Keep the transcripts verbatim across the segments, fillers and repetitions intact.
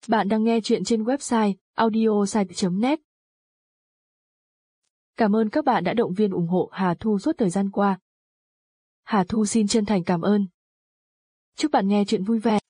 Bạn đang nghe chuyện trên website audiosite chấm net. Cảm ơn các bạn đã động viên ủng hộ Hà Thu suốt thời gian qua. Hà Thu xin chân thành cảm ơn. Chúc bạn nghe chuyện vui vẻ.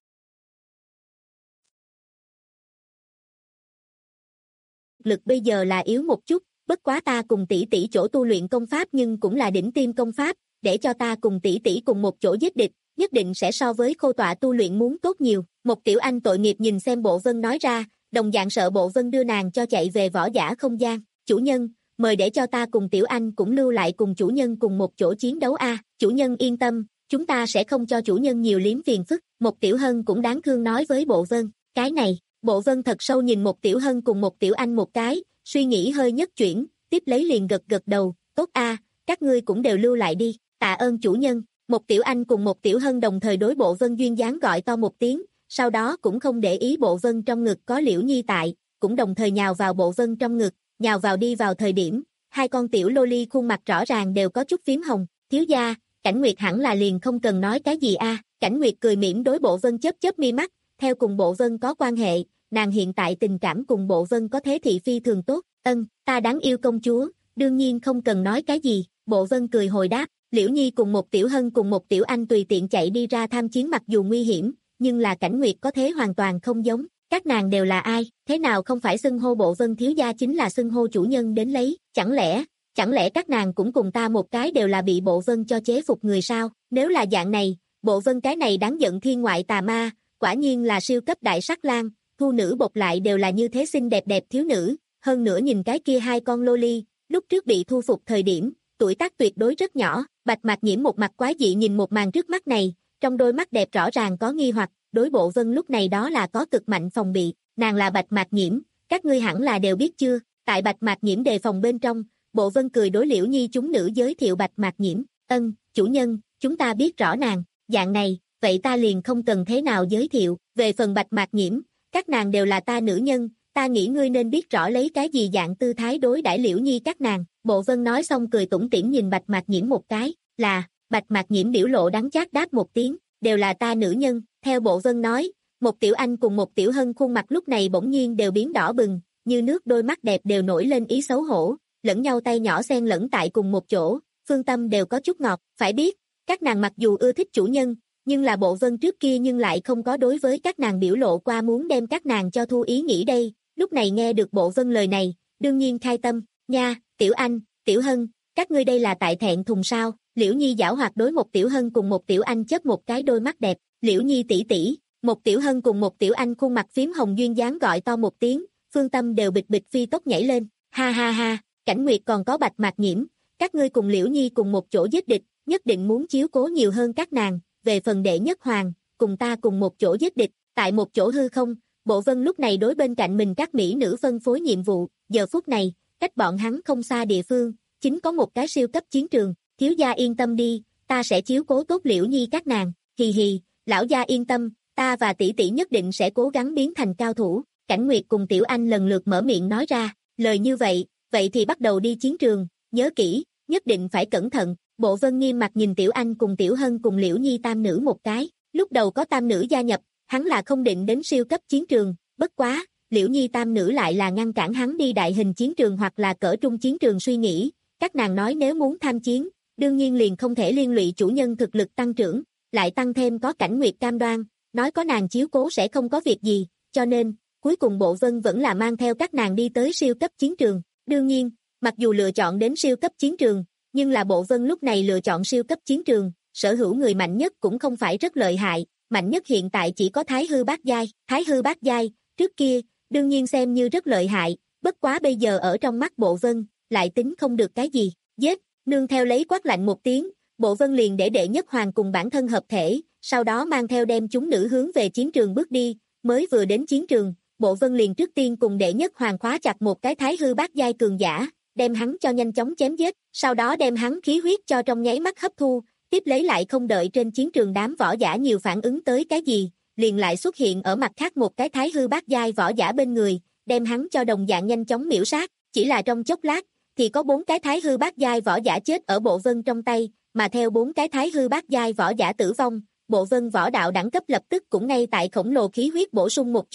Lực bây giờ là yếu một chút, bất quá ta cùng tỷ tỷ chỗ tu luyện công pháp nhưng cũng là đỉnh tiêm công pháp, để cho ta cùng tỷ tỷ cùng một chỗ giết địch, nhất định sẽ so với Khô tọa tu luyện muốn tốt nhiều. Một tiểu anh tội nghiệp nhìn xem Bộ Vân nói ra, đồng dạng sợ Bộ Vân đưa nàng cho chạy về võ giả không gian. Chủ nhân, mời để cho ta cùng tiểu anh cũng lưu lại cùng chủ nhân cùng một chỗ chiến đấu a. À, chủ nhân yên tâm, chúng ta sẽ không cho chủ nhân nhiều liếm phiền phức. Một tiểu hân cũng đáng thương nói với Bộ Vân, cái này. Bộ Vân thật sâu nhìn một tiểu hân cùng một tiểu anh một cái, suy nghĩ hơi nhất chuyển, tiếp lấy liền gật gật đầu, tốt a, à, các ngươi cũng đều lưu lại đi, tạ ơn chủ nhân. Một tiểu anh cùng một tiểu hân đồng thời đối Bộ Vân duyên dáng gọi to một tiếng, sau đó cũng không để ý Bộ Vân trong ngực có Liễu Nhi tại, cũng đồng thời nhào vào Bộ Vân trong ngực, nhào vào đi vào thời điểm, hai con tiểu loli khuôn mặt rõ ràng đều có chút phím hồng, thiếu gia, Cảnh Nguyệt hẳn là liền không cần nói cái gì a. À. Cảnh Nguyệt cười mỉm đối Bộ Vân chớp chớp mi mắt, theo cùng Bộ Vân có quan hệ, nàng hiện tại tình cảm cùng Bộ Vân có thế thị phi thường tốt, ân, ta đáng yêu công chúa, đương nhiên không cần nói cái gì, Bộ Vân cười hồi đáp. Liễu Nhi cùng một tiểu hân cùng một tiểu anh tùy tiện chạy đi ra tham chiến mặc dù nguy hiểm, nhưng là Cảnh Nguyệt có thế hoàn toàn không giống, các nàng đều là ai, thế nào không phải xưng hô Bộ Vân thiếu gia chính là xưng hô chủ nhân đến lấy, chẳng lẽ, chẳng lẽ các nàng cũng cùng ta một cái đều là bị Bộ Vân cho chế phục người sao, nếu là dạng này, Bộ Vân cái này đáng giận thiên ngoại tà ma, quả nhiên là siêu cấp đại sắc lang, thu nữ bộc lại đều là như thế xinh đẹp đẹp thiếu nữ, hơn nữa nhìn cái kia hai con loli, lúc trước bị thu phục thời điểm, tuổi tác tuyệt đối rất nhỏ. Bạch Mạc Nhiễm một mặt quái dị nhìn một màn trước mắt này, trong đôi mắt đẹp rõ ràng có nghi hoặc, đối Bộ Vân lúc này đó là có cực mạnh phòng bị, nàng là Bạch Mạc Nhiễm, các ngươi hẳn là đều biết chưa, tại Bạch Mạc Nhiễm đề phòng bên trong, Bộ Vân cười đối Liễu Nhi chúng nữ giới thiệu Bạch Mạc Nhiễm, ân, chủ nhân, chúng ta biết rõ nàng, dạng này, vậy ta liền không cần thế nào giới thiệu, về phần Bạch Mạc Nhiễm, các nàng đều là ta nữ nhân, ta nghĩ ngươi nên biết rõ lấy cái gì dạng tư thái đối đãi Liễu Nhi các nàng. Bộ Vân nói xong cười tủm tỉm nhìn Bạch Mạc Nhiễm một cái, là, Bạch Mạc Nhiễm biểu lộ đắng chát đáp một tiếng, đều là ta nữ nhân, theo Bộ Vân nói, một tiểu anh cùng một tiểu hân khuôn mặt lúc này bỗng nhiên đều biến đỏ bừng, như nước đôi mắt đẹp đều nổi lên ý xấu hổ, lẫn nhau tay nhỏ xen lẫn tại cùng một chỗ, phương tâm đều có chút ngọt, phải biết, các nàng mặc dù ưa thích chủ nhân, nhưng là Bộ Vân trước kia nhưng lại không có đối với các nàng biểu lộ qua muốn đem các nàng cho thu ý nghĩ đây, lúc này nghe được Bộ Vân lời này, đương nhiên khai tâm, nha, tiểu anh, tiểu hân, các ngươi đây là tại thẹn thùng sao? Liễu Nhi giảo hoạt đối một tiểu hân cùng một tiểu anh chớp một cái đôi mắt đẹp, Liễu Nhi tỷ tỷ, một tiểu hân cùng một tiểu anh khuôn mặt phím hồng duyên dáng gọi to một tiếng, phương tâm đều bịch bịch phi tốc nhảy lên, ha ha ha, Cảnh Nguyệt còn có Bạch Mạc Nhiễm, các ngươi cùng Liễu Nhi cùng một chỗ giết địch, nhất định muốn chiếu cố nhiều hơn các nàng, về phần đệ nhất hoàng, cùng ta cùng một chỗ giết địch, tại một chỗ hư không, Bộ Vân lúc này đối bên cạnh mình các mỹ nữ phân phối nhiệm vụ, giờ phút này, cách bọn hắn không xa địa phương, chính có một cái siêu cấp chiến trường, thiếu gia yên tâm đi, ta sẽ chiếu cố tốt Liễu Nhi các nàng, hì hì, lão gia yên tâm, ta và tỷ tỷ nhất định sẽ cố gắng biến thành cao thủ. Cảnh Nguyệt cùng Tiểu Anh lần lượt mở miệng nói ra, lời như vậy, vậy thì bắt đầu đi chiến trường, nhớ kỹ, nhất định phải cẩn thận. Bộ Vân nghiêm mặt nhìn Tiểu Anh cùng Tiểu Hân cùng Liễu Nhi tam nữ một cái, lúc đầu có tam nữ gia nhập, hắn là không định đến siêu cấp chiến trường, bất quá, Liễu Nhi tam nữ lại là ngăn cản hắn đi đại hình chiến trường hoặc là cỡ trung chiến trường suy nghĩ, các nàng nói nếu muốn tham chiến, đương nhiên liền không thể liên lụy chủ nhân thực lực tăng trưởng, lại tăng thêm có Cảnh Nguyệt cam đoan, nói có nàng chiếu cố sẽ không có việc gì, cho nên, cuối cùng Bộ Vân vẫn là mang theo các nàng đi tới siêu cấp chiến trường, đương nhiên, mặc dù lựa chọn đến siêu cấp chiến trường, nhưng là Bộ Vân lúc này lựa chọn siêu cấp chiến trường, sở hữu người mạnh nhất cũng không phải rất lợi hại, mạnh nhất hiện tại chỉ có Thái Hư Bát Giai, Thái Hư Bát Giai, trước kia, đương nhiên xem như rất lợi hại, bất quá bây giờ ở trong mắt Bộ Vân, lại tính không được cái gì, giết, nương theo lấy quát lạnh một tiếng, Bộ Vân liền để đệ nhất hoàng cùng bản thân hợp thể, sau đó mang theo đem chúng nữ hướng về chiến trường bước đi, mới vừa đến chiến trường, Bộ Vân liền trước tiên cùng đệ nhất hoàng khóa chặt một cái Thái Hư Bát Giai cường giả, đem hắn cho nhanh chóng chém giết, sau đó đem hắn khí huyết cho trong nháy mắt hấp thu, tiếp lấy lại không đợi trên chiến trường đám võ giả nhiều phản ứng tới cái gì, liền lại xuất hiện ở mặt khác một cái Thái Hư Bát Giai võ giả bên người, đem hắn cho đồng dạng nhanh chóng miểu sát, chỉ là trong chốc lát, thì có bốn cái Thái Hư Bát Giai võ giả chết ở Bộ Vân trong tay, mà theo bốn cái Thái Hư Bát Giai võ giả tử vong, Bộ Vân võ đạo đẳng cấp lập tức cũng ngay tại khổng lồ khí huyết bổ sung một chút,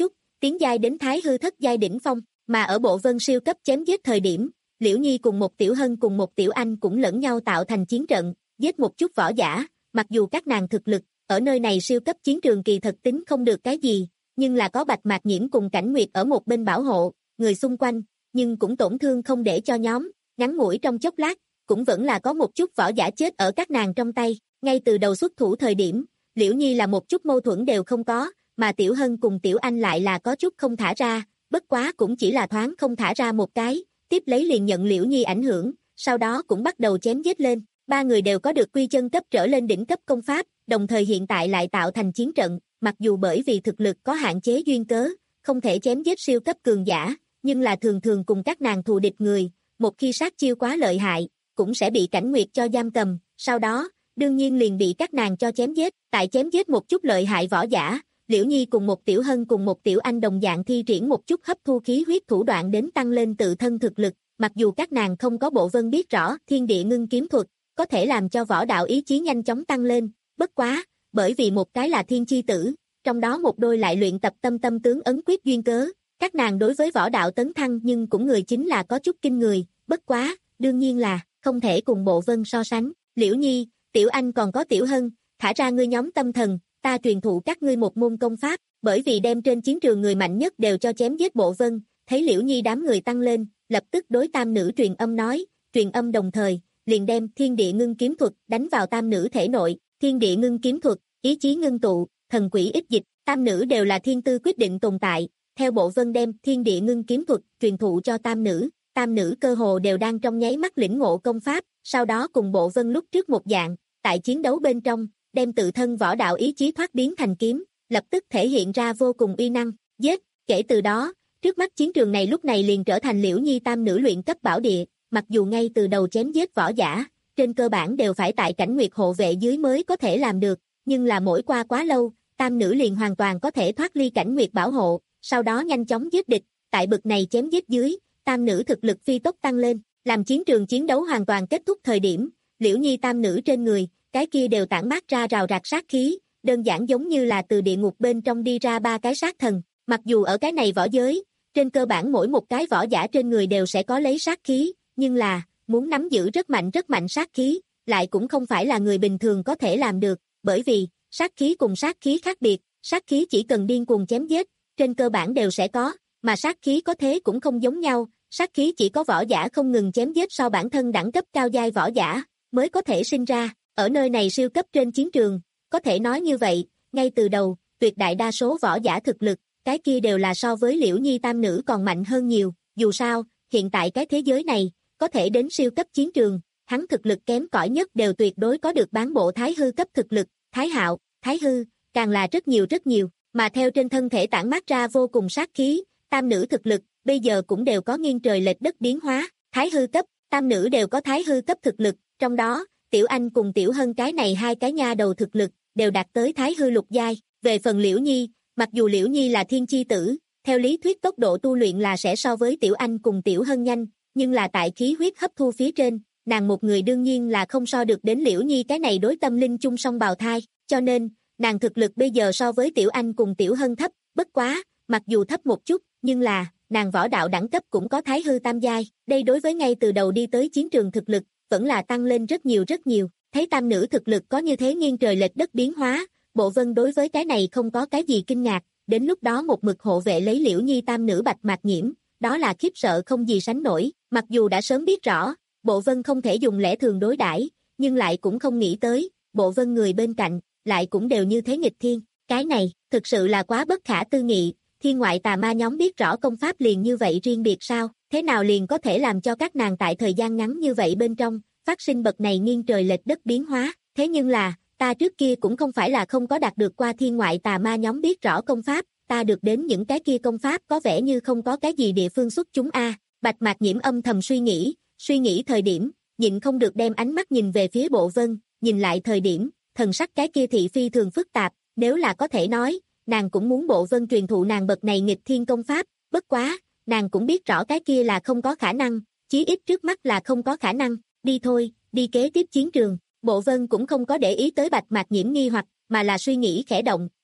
tiến giai đến thái hư thất giai đỉnh phong, mà ở bộ vân siêu cấp chém giết thời điểm, Liễu Nhi cùng một Tiểu Hân cùng một Tiểu Anh cũng lẫn nhau tạo thành chiến trận, giết một chút võ giả, mặc dù các nàng thực lực, ở nơi này siêu cấp chiến trường kỳ thật tính không được cái gì, nhưng là có Bạch Mạc Nhiễm cùng Cảnh Nguyệt ở một bên bảo hộ, người xung quanh, nhưng cũng tổn thương không để cho nhóm, ngắn ngủi trong chốc lát, cũng vẫn là có một chút võ giả chết ở các nàng trong tay, ngay từ đầu xuất thủ thời điểm, Liễu Nhi là một chút mâu thuẫn đều không có, mà Tiểu Hân cùng Tiểu Anh lại là có chút không thả ra, bất quá cũng chỉ là thoáng không thả ra một cái, tiếp lấy liền nhận Liễu Nhi ảnh hưởng, sau đó cũng bắt đầu chém giết lên, ba người đều có được quy chân cấp trở lên đỉnh cấp công pháp, đồng thời hiện tại lại tạo thành chiến trận, mặc dù bởi vì thực lực có hạn chế duyên cớ, không thể chém giết siêu cấp cường giả, nhưng là thường thường cùng các nàng thù địch người, một khi sát chiêu quá lợi hại, cũng sẽ bị Cảnh Nguyệt cho giam cầm, sau đó, đương nhiên liền bị các nàng cho chém giết, tại chém giết một chút lợi hại võ giả, Liễu Nhi cùng một Tiểu Hân cùng một Tiểu Anh đồng dạng thi triển một chút hấp thu khí huyết thủ đoạn đến tăng lên tự thân thực lực, mặc dù các nàng không có bộ vân biết rõ thiên địa ngưng kiếm thuật, có thể làm cho võ đạo ý chí nhanh chóng tăng lên, bất quá, bởi vì một cái là thiên chi tử, trong đó một đôi lại luyện tập tâm tâm tướng ấn quyết duyên cớ, các nàng đối với võ đạo tấn thăng nhưng cũng người chính là có chút kinh người, bất quá, đương nhiên là, không thể cùng bộ vân so sánh, Liễu Nhi, Tiểu Anh còn có Tiểu Hân, thả ra ngươi nhóm tâm thần, ta truyền thụ các ngươi một môn công pháp, bởi vì đem trên chiến trường người mạnh nhất đều cho chém giết bộ vân, thấy Liễu Nhi đám người tăng lên, lập tức đối tam nữ truyền âm nói, truyền âm đồng thời, liền đem thiên địa ngưng kiếm thuật đánh vào tam nữ thể nội, thiên địa ngưng kiếm thuật, ý chí ngưng tụ, thần quỷ ích dịch, tam nữ đều là thiên tư quyết định tồn tại, theo bộ vân đem thiên địa ngưng kiếm thuật truyền thụ cho tam nữ, tam nữ cơ hồ đều đang trong nháy mắt lĩnh ngộ công pháp, sau đó cùng bộ vân lúc trước một dạng, tại chiến đấu bên trong, đem tự thân võ đạo ý chí thoát biến thành kiếm, lập tức thể hiện ra vô cùng uy năng, giết, kể từ đó, trước mắt chiến trường này lúc này liền trở thành Liễu Nhi tam nữ luyện cấp bảo địa, mặc dù ngay từ đầu chém giết võ giả, trên cơ bản đều phải tại Cảnh Nguyệt hộ vệ dưới mới có thể làm được, nhưng là mỗi qua quá lâu, tam nữ liền hoàn toàn có thể thoát ly Cảnh Nguyệt bảo hộ, sau đó nhanh chóng giết địch, tại bực này chém giết dưới, tam nữ thực lực phi tốc tăng lên, làm chiến trường chiến đấu hoàn toàn kết thúc thời điểm, Liễu Nhi tam nữ trên người, cái kia đều tản mát ra rào rạc sát khí, đơn giản giống như là từ địa ngục bên trong đi ra ba cái sát thần, mặc dù ở cái này võ giới, trên cơ bản mỗi một cái võ giả trên người đều sẽ có lấy sát khí, nhưng là, muốn nắm giữ rất mạnh rất mạnh sát khí, lại cũng không phải là người bình thường có thể làm được, bởi vì, sát khí cùng sát khí khác biệt, sát khí chỉ cần điên cuồng chém giết, trên cơ bản đều sẽ có, mà sát khí có thế cũng không giống nhau, sát khí chỉ có võ giả không ngừng chém giết sau bản thân đẳng cấp cao giai võ giả, mới có thể sinh ra, ở nơi này siêu cấp trên chiến trường, có thể nói như vậy, ngay từ đầu, tuyệt đại đa số võ giả thực lực, cái kia đều là so với Liễu Nhi tam nữ còn mạnh hơn nhiều, dù sao, hiện tại cái thế giới này, có thể đến siêu cấp chiến trường, hắn thực lực kém cỏi nhất đều tuyệt đối có được bán bộ thái hư cấp thực lực, thái hạo, thái hư, càng là rất nhiều rất nhiều, mà theo trên thân thể tản mát ra vô cùng sát khí, tam nữ thực lực, bây giờ cũng đều có nghiêng trời lệch đất biến hóa, thái hư cấp, tam nữ đều có thái hư cấp thực lực, trong đó, Tiểu Anh cùng Tiểu Hân cái này hai cái nha đầu thực lực, đều đạt tới thái hư lục giai, về phần Liễu Nhi, mặc dù Liễu Nhi là thiên chi tử, theo lý thuyết tốc độ tu luyện là sẽ so với Tiểu Anh cùng Tiểu Hân nhanh, nhưng là tại khí huyết hấp thu phía trên, nàng một người đương nhiên là không so được đến Liễu Nhi cái này đối tâm linh chung song bào thai, cho nên, nàng thực lực bây giờ so với Tiểu Anh cùng Tiểu Hân thấp, bất quá, mặc dù thấp một chút, nhưng là, nàng võ đạo đẳng cấp cũng có thái hư tam giai, đây đối với ngay từ đầu đi tới chiến trường thực lực, vẫn là tăng lên rất nhiều rất nhiều, thấy tam nữ thực lực có như thế nghiêng trời lệch đất biến hóa, Bộ Vân đối với cái này không có cái gì kinh ngạc, đến lúc đó một mực hộ vệ lấy Liễu Nhi tam nữ Bạch Mạc Nhiễm, đó là khiếp sợ không gì sánh nổi, mặc dù đã sớm biết rõ, Bộ Vân không thể dùng lẽ thường đối đãi, nhưng lại cũng không nghĩ tới, Bộ Vân người bên cạnh, lại cũng đều như thế nghịch thiên, cái này, thực sự là quá bất khả tư nghị, thiên ngoại tà ma nhóm biết rõ công pháp liền như vậy riêng biệt sao, thế nào liền có thể làm cho các nàng tại thời gian ngắn như vậy bên trong, phát sinh bậc này nghiêng trời lệch đất biến hóa, thế nhưng là, ta trước kia cũng không phải là không có đạt được qua thiên ngoại tà ma nhóm biết rõ công pháp, ta được đến những cái kia công pháp có vẻ như không có cái gì địa phương xuất chúng a. Bạch Mạc Nhiễm âm thầm suy nghĩ, suy nghĩ thời điểm, nhịn không được đem ánh mắt nhìn về phía Bộ Vân, nhìn lại thời điểm, thần sắc cái kia thị phi thường phức tạp, nếu là có thể nói, nàng cũng muốn Bộ Vân truyền thụ nàng bậc này nghịch thiên công pháp, bất quá, nàng cũng biết rõ cái kia là không có khả năng, chí ít trước mắt là không có khả năng, đi thôi, đi kế tiếp chiến trường. Bộ Vân cũng không có để ý tới Bạch Mạc Nhiễm nghi hoặc, mà là suy nghĩ khẽ động,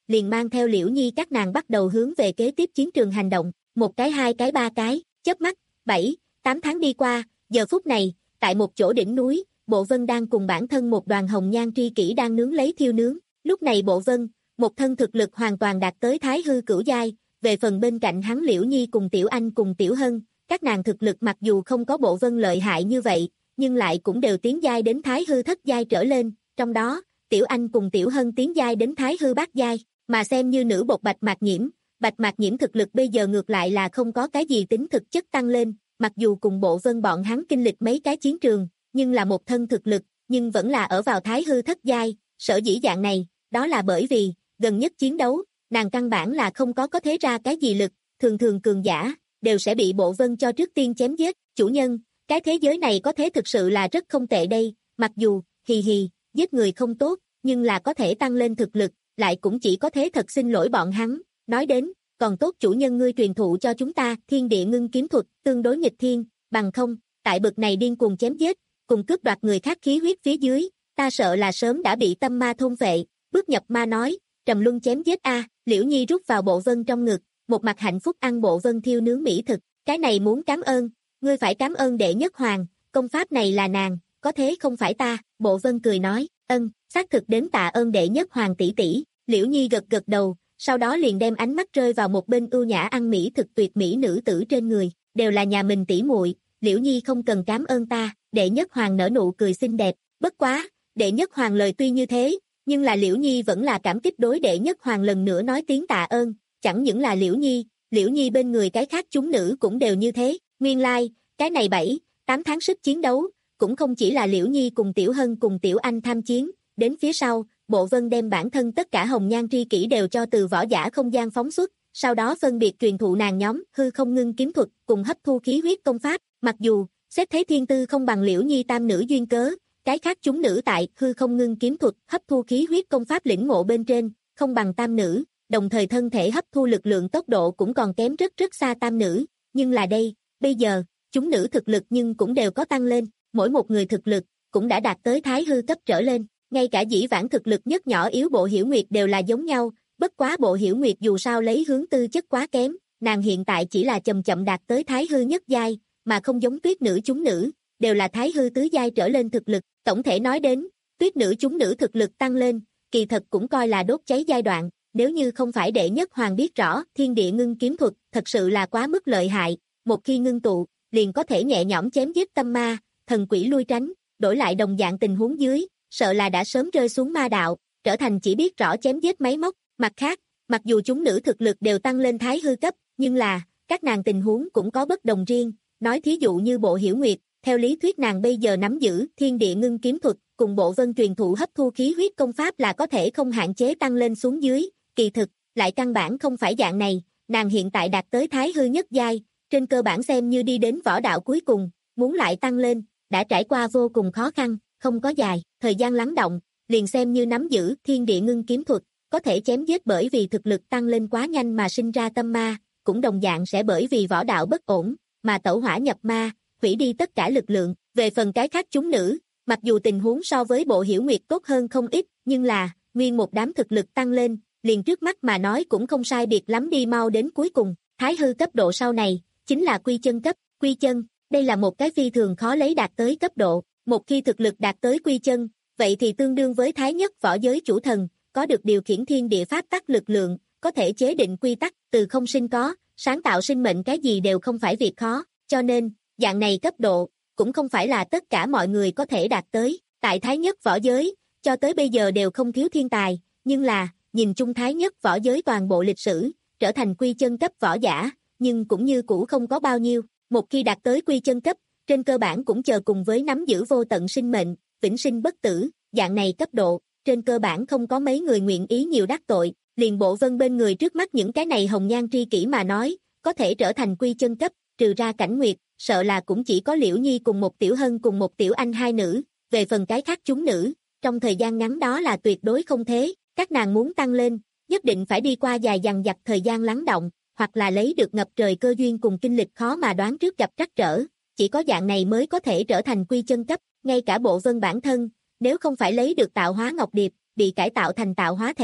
liền mang theo Liễu Nhi các nàng bắt đầu hướng về kế tiếp chiến trường hành động, một cái hai cái ba cái, chớp mắt, bảy, tám tháng đi qua, giờ phút này, tại một chỗ đỉnh núi, Bộ Vân đang cùng bản thân một đoàn hồng nhan tri kỷ đang nướng lấy thiêu nướng, lúc này Bộ Vân, một thân thực lực hoàn toàn đạt tới thái hư cửu giai, về phần bên cạnh hắn Liễu Nhi cùng Tiểu Anh cùng Tiểu Hân, các nàng thực lực mặc dù không có Bộ Vân lợi hại như vậy, nhưng lại cũng đều tiến giai đến thái hư thất giai trở lên, trong đó, Tiểu Anh cùng Tiểu Hân tiến giai đến thái hư bát giai, mà xem như nữ bột Bạch Mạc Nhiễm, Bạch Mạc Nhiễm thực lực bây giờ ngược lại là không có cái gì tính thực chất tăng lên, mặc dù cùng Bộ Vân bọn hắn kinh lịch mấy cái chiến trường, nhưng là một thân thực lực, nhưng vẫn là ở vào thái hư thất giai, sở dĩ dạng này, đó là bởi vì, gần nhất chiến đấu, nàng căn bản là không có có thế ra cái gì lực, thường thường cường giả, đều sẽ bị Bộ Vân cho trước tiên chém giết, chủ nhân, cái thế giới này có thế thực sự là rất không tệ đây, mặc dù, hì hì, giết người không tốt, nhưng là có thể tăng lên thực lực, lại cũng chỉ có thế thật xin lỗi bọn hắn, nói đến, còn tốt chủ nhân ngươi truyền thụ cho chúng ta thiên địa ngưng kiếm thuật, tương đối nghịch thiên, bằng không, tại bực này điên cuồng chém giết, cùng cướp đoạt người khác khí huyết phía dưới, ta sợ là sớm đã bị tâm ma thôn vệ, bước nhập ma nói, trầm luân chém giết a, Liễu Nhi rút vào Bộ Vân trong ngực, một mặt hạnh phúc ăn Bộ Vân thiêu nướng mỹ thực, cái này muốn cảm ơn, ngươi phải cảm ơn đệ nhất hoàng, công pháp này là nàng, có thế không phải ta, Bộ Vân cười nói, ân, xác thực đến tạ ơn đệ nhất hoàng tỷ tỷ, Liễu Nhi gật gật đầu, sau đó liền đem ánh mắt rơi vào một bên ưu nhã ăn mỹ thực tuyệt mỹ nữ tử trên người, đều là nhà mình tỷ muội, Liễu Nhi không cần cảm ơn ta, đệ nhất hoàng nở nụ cười xinh đẹp, bất quá, đệ nhất hoàng lời tuy như thế, nhưng là Liễu Nhi vẫn là cảm kích đối đệ nhất hoàng lần nữa nói tiếng tạ ơn, chẳng những là Liễu Nhi, Liễu Nhi bên người cái khác chúng nữ cũng đều như thế, nguyên lai, like, cái này bảy, tám tháng sức chiến đấu, cũng không chỉ là Liễu Nhi cùng Tiểu Hân cùng Tiểu Anh tham chiến, đến phía sau, Bộ Vân đem bản thân tất cả hồng nhan tri kỷ đều cho từ võ giả không gian phóng xuất, sau đó phân biệt truyền thụ nàng nhóm hư không ngưng kiếm thuật cùng hấp thu khí huyết công pháp, mặc dù, xét thấy thiên tư không bằng Liễu Nhi tam nữ duyên cớ, cái khác chúng nữ tại hư không ngưng kiếm thuật hấp thu khí huyết công pháp lĩnh ngộ bên trên, không bằng tam nữ, đồng thời thân thể hấp thu lực lượng tốc độ cũng còn kém rất rất xa tam nữ, nhưng là đây, bây giờ, chúng nữ thực lực nhưng cũng đều có tăng lên, mỗi một người thực lực cũng đã đạt tới thái hư cấp trở lên, ngay cả dĩ vãng thực lực nhất nhỏ yếu Bộ Hiểu Nguyệt đều là giống nhau, bất quá Bộ Hiểu Nguyệt dù sao lấy hướng tư chất quá kém, nàng hiện tại chỉ là chậm chậm đạt tới thái hư nhất giai, mà không giống tuyết nữ chúng nữ, đều là thái hư tứ giai trở lên thực lực, tổng thể nói đến, tuyết nữ chúng nữ thực lực tăng lên, kỳ thật cũng coi là đốt cháy giai đoạn, nếu như không phải đệ nhất hoàng biết rõ thiên địa ngưng kiếm thuật, thật sự là quá mức lợi hại, một khi ngưng tụ, liền có thể nhẹ nhõm chém giết tâm ma, thần quỷ lui tránh, đổi lại đồng dạng tình huống dưới, sợ là đã sớm rơi xuống ma đạo, trở thành chỉ biết rõ chém giết máy móc, mặt khác, mặc dù chúng nữ thực lực đều tăng lên thái hư cấp, nhưng là, các nàng tình huống cũng có bất đồng riêng, nói thí dụ như Bộ Hiểu Nguyệt, theo lý thuyết nàng bây giờ nắm giữ thiên địa ngưng kiếm thuật, cùng Bộ Vân truyền thụ hấp thu khí huyết công pháp là có thể không hạn chế tăng lên xuống dưới, kỳ thực, lại căn bản không phải dạng này, nàng hiện tại đạt tới thái hư nhất giai, trên cơ bản xem như đi đến võ đạo cuối cùng, muốn lại tăng lên, đã trải qua vô cùng khó khăn, không có dài, thời gian lắng động, liền xem như nắm giữ thiên địa ngưng kiếm thuật, có thể chém giết bởi vì thực lực tăng lên quá nhanh mà sinh ra tâm ma, cũng đồng dạng sẽ bởi vì võ đạo bất ổn, mà tẩu hỏa nhập ma, hủy đi tất cả lực lượng, về phần cái khác chúng nữ, mặc dù tình huống so với Bộ Hiểu Nguyệt tốt hơn không ít, nhưng là, nguyên một đám thực lực tăng lên, liền trước mắt mà nói cũng không sai biệt lắm đi mau đến cuối cùng, thái hư cấp độ sau này, chính là quy chân cấp, quy chân, đây là một cái phi thường khó lấy đạt tới cấp độ, một khi thực lực đạt tới quy chân, vậy thì tương đương với thái nhất võ giới chủ thần, có được điều khiển thiên địa pháp tắc lực lượng, có thể chế định quy tắc, từ không sinh có, sáng tạo sinh mệnh cái gì đều không phải việc khó, cho nên, dạng này cấp độ, cũng không phải là tất cả mọi người có thể đạt tới, tại thái nhất võ giới, cho tới bây giờ đều không thiếu thiên tài, nhưng là, nhìn chung thái nhất võ giới toàn bộ lịch sử, trở thành quy chân cấp võ giả, nhưng cũng như cũ không có bao nhiêu, một khi đạt tới quy chân cấp, trên cơ bản cũng chờ cùng với nắm giữ vô tận sinh mệnh, vĩnh sinh bất tử, dạng này cấp độ, trên cơ bản không có mấy người nguyện ý nhiều đắc tội, liền Bộ Vân bên người trước mắt những cái này hồng nhan tri kỷ mà nói, có thể trở thành quy chân cấp, trừ ra Cảnh Nguyệt, sợ là cũng chỉ có Liễu Nhi cùng một Tiểu Hân cùng một Tiểu Anh hai nữ, về phần cái khác chúng nữ, trong thời gian ngắn đó là tuyệt đối không thế, các nàng muốn tăng lên, nhất định phải đi qua dài dằng dặc thời gian lắng động, hoặc là lấy được ngập trời cơ duyên cùng kinh lịch khó mà đoán trước gặp trắc trở, chỉ có dạng này mới có thể trở thành quy chân cấp, ngay cả Bộ Vân bản thân, nếu không phải lấy được tạo hóa ngọc điệp, bị cải tạo thành tạo hóa thể,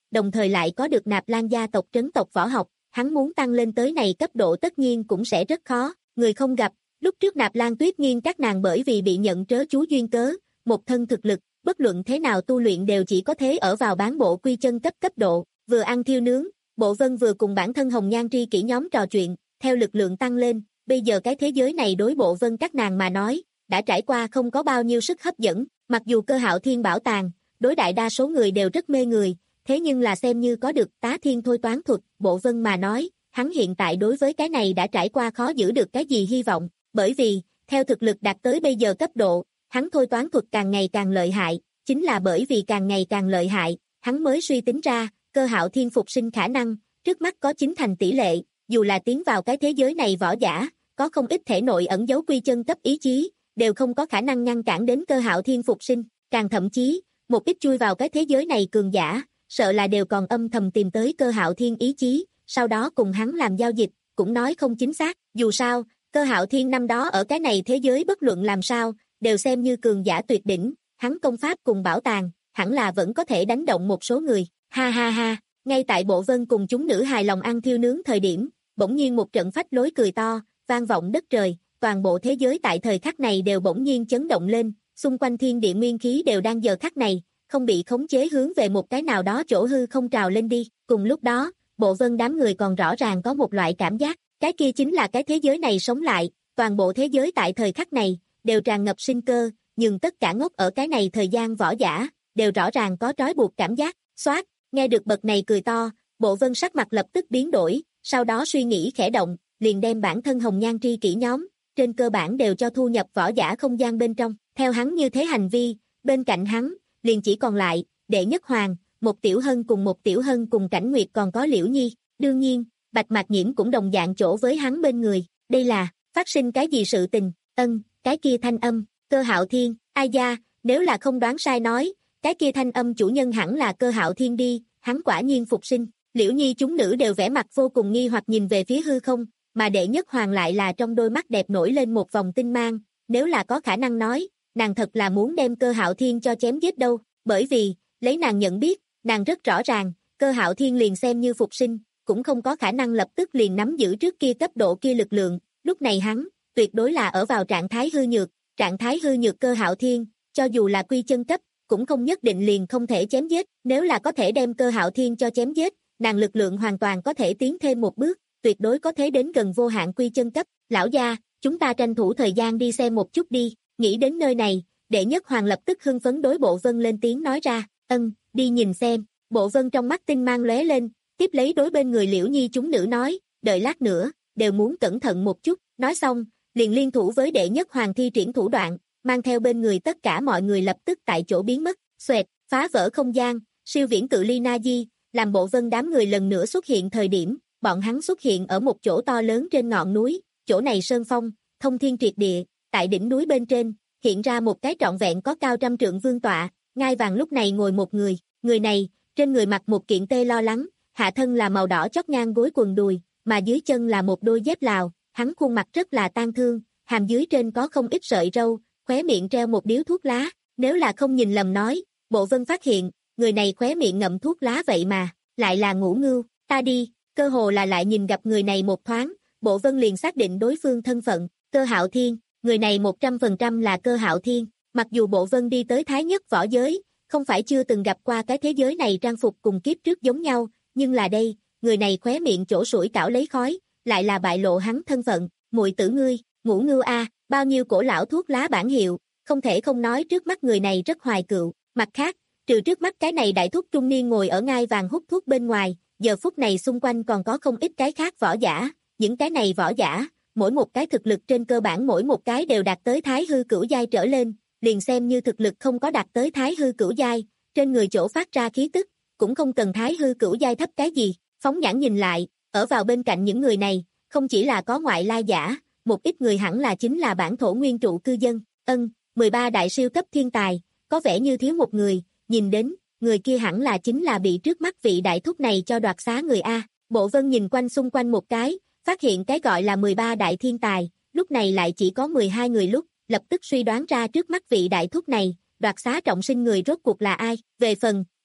đồng thời lại có được Nạp Lan gia tộc trấn tộc võ học, hắn muốn tăng lên tới này cấp độ tất nhiên cũng sẽ rất khó, người không gặp, lúc trước Nạp Lan Tuyết Nghiên các nàng bởi vì bị nhận trớ chú duyên cớ, một thân thực lực, bất luận thế nào tu luyện đều chỉ có thế ở vào bán bộ quy chân cấp cấp độ, vừa ăn thiêu nướng, Bộ Vân vừa cùng bản thân Hồng Nhan tri kỷ nhóm trò chuyện, theo lực lượng tăng lên, bây giờ cái thế giới này đối Bộ Vân các nàng mà nói, đã trải qua không có bao nhiêu sức hấp dẫn, mặc dù Cơ Hạo Thiên bảo tàng, đối đại đa số người đều rất mê người, thế nhưng là xem như có được tá thiên thôi toán thuật, Bộ Vân mà nói, hắn hiện tại đối với cái này đã trải qua khó giữ được cái gì hy vọng, bởi vì, theo thực lực đạt tới bây giờ cấp độ, hắn thôi toán thuật càng ngày càng lợi hại, chính là bởi vì càng ngày càng lợi hại, hắn mới suy tính ra, Cơ Hạo Thiên phục sinh khả năng, trước mắt có chín thành tỷ lệ, dù là tiến vào cái thế giới này võ giả, có không ít thể nội ẩn dấu quy chân cấp ý chí, đều không có khả năng ngăn cản đến Cơ Hạo Thiên phục sinh, càng thậm chí, một ít chui vào cái thế giới này cường giả, sợ là đều còn âm thầm tìm tới Cơ Hạo Thiên ý chí, sau đó cùng hắn làm giao dịch, cũng nói không chính xác, dù sao, Cơ Hạo Thiên năm đó ở cái này thế giới bất luận làm sao, đều xem như cường giả tuyệt đỉnh, hắn công pháp cùng bảo tàng, hẳn là vẫn có thể đánh động một số người, ha ha ha, ngay tại Bộ Vân cùng chúng nữ hài lòng ăn thiêu nướng thời điểm, bỗng nhiên một trận phách lối cười to, vang vọng đất trời, toàn bộ thế giới tại thời khắc này đều bỗng nhiên chấn động lên, xung quanh thiên địa nguyên khí đều đang giờ khắc này, không bị khống chế hướng về một cái nào đó chỗ hư không trào lên đi, cùng lúc đó, Bộ Vân đám người còn rõ ràng có một loại cảm giác, cái kia chính là cái thế giới này sống lại, toàn bộ thế giới tại thời khắc này, đều tràn ngập sinh cơ, nhưng tất cả ngốc ở cái này thời gian võ giả, đều rõ ràng có trói buộc cảm giác, xoát, nghe được bậc này cười to, Bộ Vân sắc mặt lập tức biến đổi, sau đó suy nghĩ khẽ động, liền đem bản thân Hồng Nhan tri kỷ nhóm, trên cơ bản đều cho thu nhập võ giả không gian bên trong, theo hắn như thế hành vi, bên cạnh hắn, liền chỉ còn lại, Đệ Nhất Hoàng, một Tiểu Hân cùng một Tiểu Hân cùng Cảnh Nguyệt còn có Liễu Nhi, đương nhiên, Bạch Mạc Nhiễm cũng đồng dạng chỗ với hắn bên người, đây là, phát sinh cái gì sự tình, ân, cái kia thanh âm, Cơ Hạo Thiên, ai da, nếu là không đoán sai nói, cái kia thanh âm chủ nhân hẳn là Cơ Hạo Thiên đi, hắn quả nhiên phục sinh, Liễu Nhi chúng nữ đều vẻ mặt vô cùng nghi hoặc nhìn về phía hư không, mà Đệ Nhất Hoàng lại là trong đôi mắt đẹp nổi lên một vòng tinh mang, nếu là có khả năng nói, nàng thật là muốn đem Cơ Hạo Thiên cho chém giết đâu, bởi vì, lấy nàng nhận biết, nàng rất rõ ràng, Cơ Hạo Thiên liền xem như phục sinh, cũng không có khả năng lập tức liền nắm giữ trước kia cấp độ kia lực lượng, lúc này hắn, tuyệt đối là ở vào trạng thái hư nhược, trạng thái hư nhược Cơ Hạo Thiên, cho dù là quy chân cấp, cũng không nhất định liền không thể chém giết, nếu là có thể đem Cơ Hạo Thiên cho chém giết, nàng lực lượng hoàn toàn có thể tiến thêm một bước, tuyệt đối có thể đến gần vô hạn quy chân cấp, lão gia, chúng ta tranh thủ thời gian đi xem một chút đi, nghĩ đến nơi này, Đệ Nhất Hoàng lập tức hưng phấn đối Bộ Vân lên tiếng nói ra, ân, đi nhìn xem, Bộ Vân trong mắt tinh mang lóe lên, tiếp lấy đối bên người Liễu Nhi chúng nữ nói, đợi lát nữa, đều muốn cẩn thận một chút, nói xong, liền liên thủ với Đệ Nhất Hoàng thi triển thủ đoạn, mang theo bên người tất cả mọi người lập tức tại chỗ biến mất, xoẹt, phá vỡ không gian, siêu viễn cự ly na di, làm Bộ Vân đám người lần nữa xuất hiện thời điểm, bọn hắn xuất hiện ở một chỗ to lớn trên ngọn núi, chỗ này sơn phong, thông thiên triệt địa, tại đỉnh núi bên trên, hiện ra một cái trọn vẹn có cao trăm trượng vương tọa, ngai vàng lúc này ngồi một người, người này, trên người mặc một kiện tê lo lắng, hạ thân là màu đỏ chót ngang gối quần đùi, mà dưới chân là một đôi dép Lào, hắn khuôn mặt rất là tang thương, hàm dưới trên có không ít sợi râu, khóe miệng treo một điếu thuốc lá, nếu là không nhìn lầm nói, Bộ Vân phát hiện, người này khóe miệng ngậm thuốc lá vậy mà, lại là Ngũ Ngưu, ta đi, cơ hồ là lại nhìn gặp người này một thoáng, Bộ Vân liền xác định đối phương thân phận, Cơ Hạo Thiên, người này một trăm phần trăm là Cơ Hạo Thiên, mặc dù Bộ Vân đi tới Thái Nhất võ giới, không phải chưa từng gặp qua cái thế giới này trang phục cùng kiếp trước giống nhau, nhưng là đây, người này khóe miệng chỗ sủi cảo lấy khói, lại là bại lộ hắn thân phận, muội tử ngươi, Ngũ Ngưu a, bao nhiêu cổ lão thuốc lá bản hiệu, không thể không nói trước mắt người này rất hoài cựu, mặt khác, trừ trước mắt cái này đại thúc trung niên ngồi ở ngai vàng hút thuốc bên ngoài, giờ phút này xung quanh còn có không ít cái khác võ giả, những cái này võ giả, mỗi một cái thực lực trên cơ bản mỗi một cái đều đạt tới thái hư cửu giai trở lên, liền xem như thực lực không có đạt tới thái hư cửu giai, trên người chỗ phát ra khí tức, cũng không cần thái hư cửu giai thấp cái gì, phóng nhãn nhìn lại, ở vào bên cạnh những người này, không chỉ là có ngoại lai giả, một ít người hẳn là chính là bản thổ nguyên trụ cư dân, ân, mười ba đại siêu cấp thiên tài, có vẻ như thiếu một người, nhìn đến, người kia hẳn là chính là bị trước mắt vị đại thúc này cho đoạt xá người A, Bộ Vân nhìn quanh xung quanh một cái, phát hiện cái gọi là mười ba đại thiên tài, lúc này lại chỉ có mười hai người lúc, lập tức suy đoán ra trước mắt vị đại thúc này, đoạt xá trọng sinh người rốt cuộc là ai, về phần,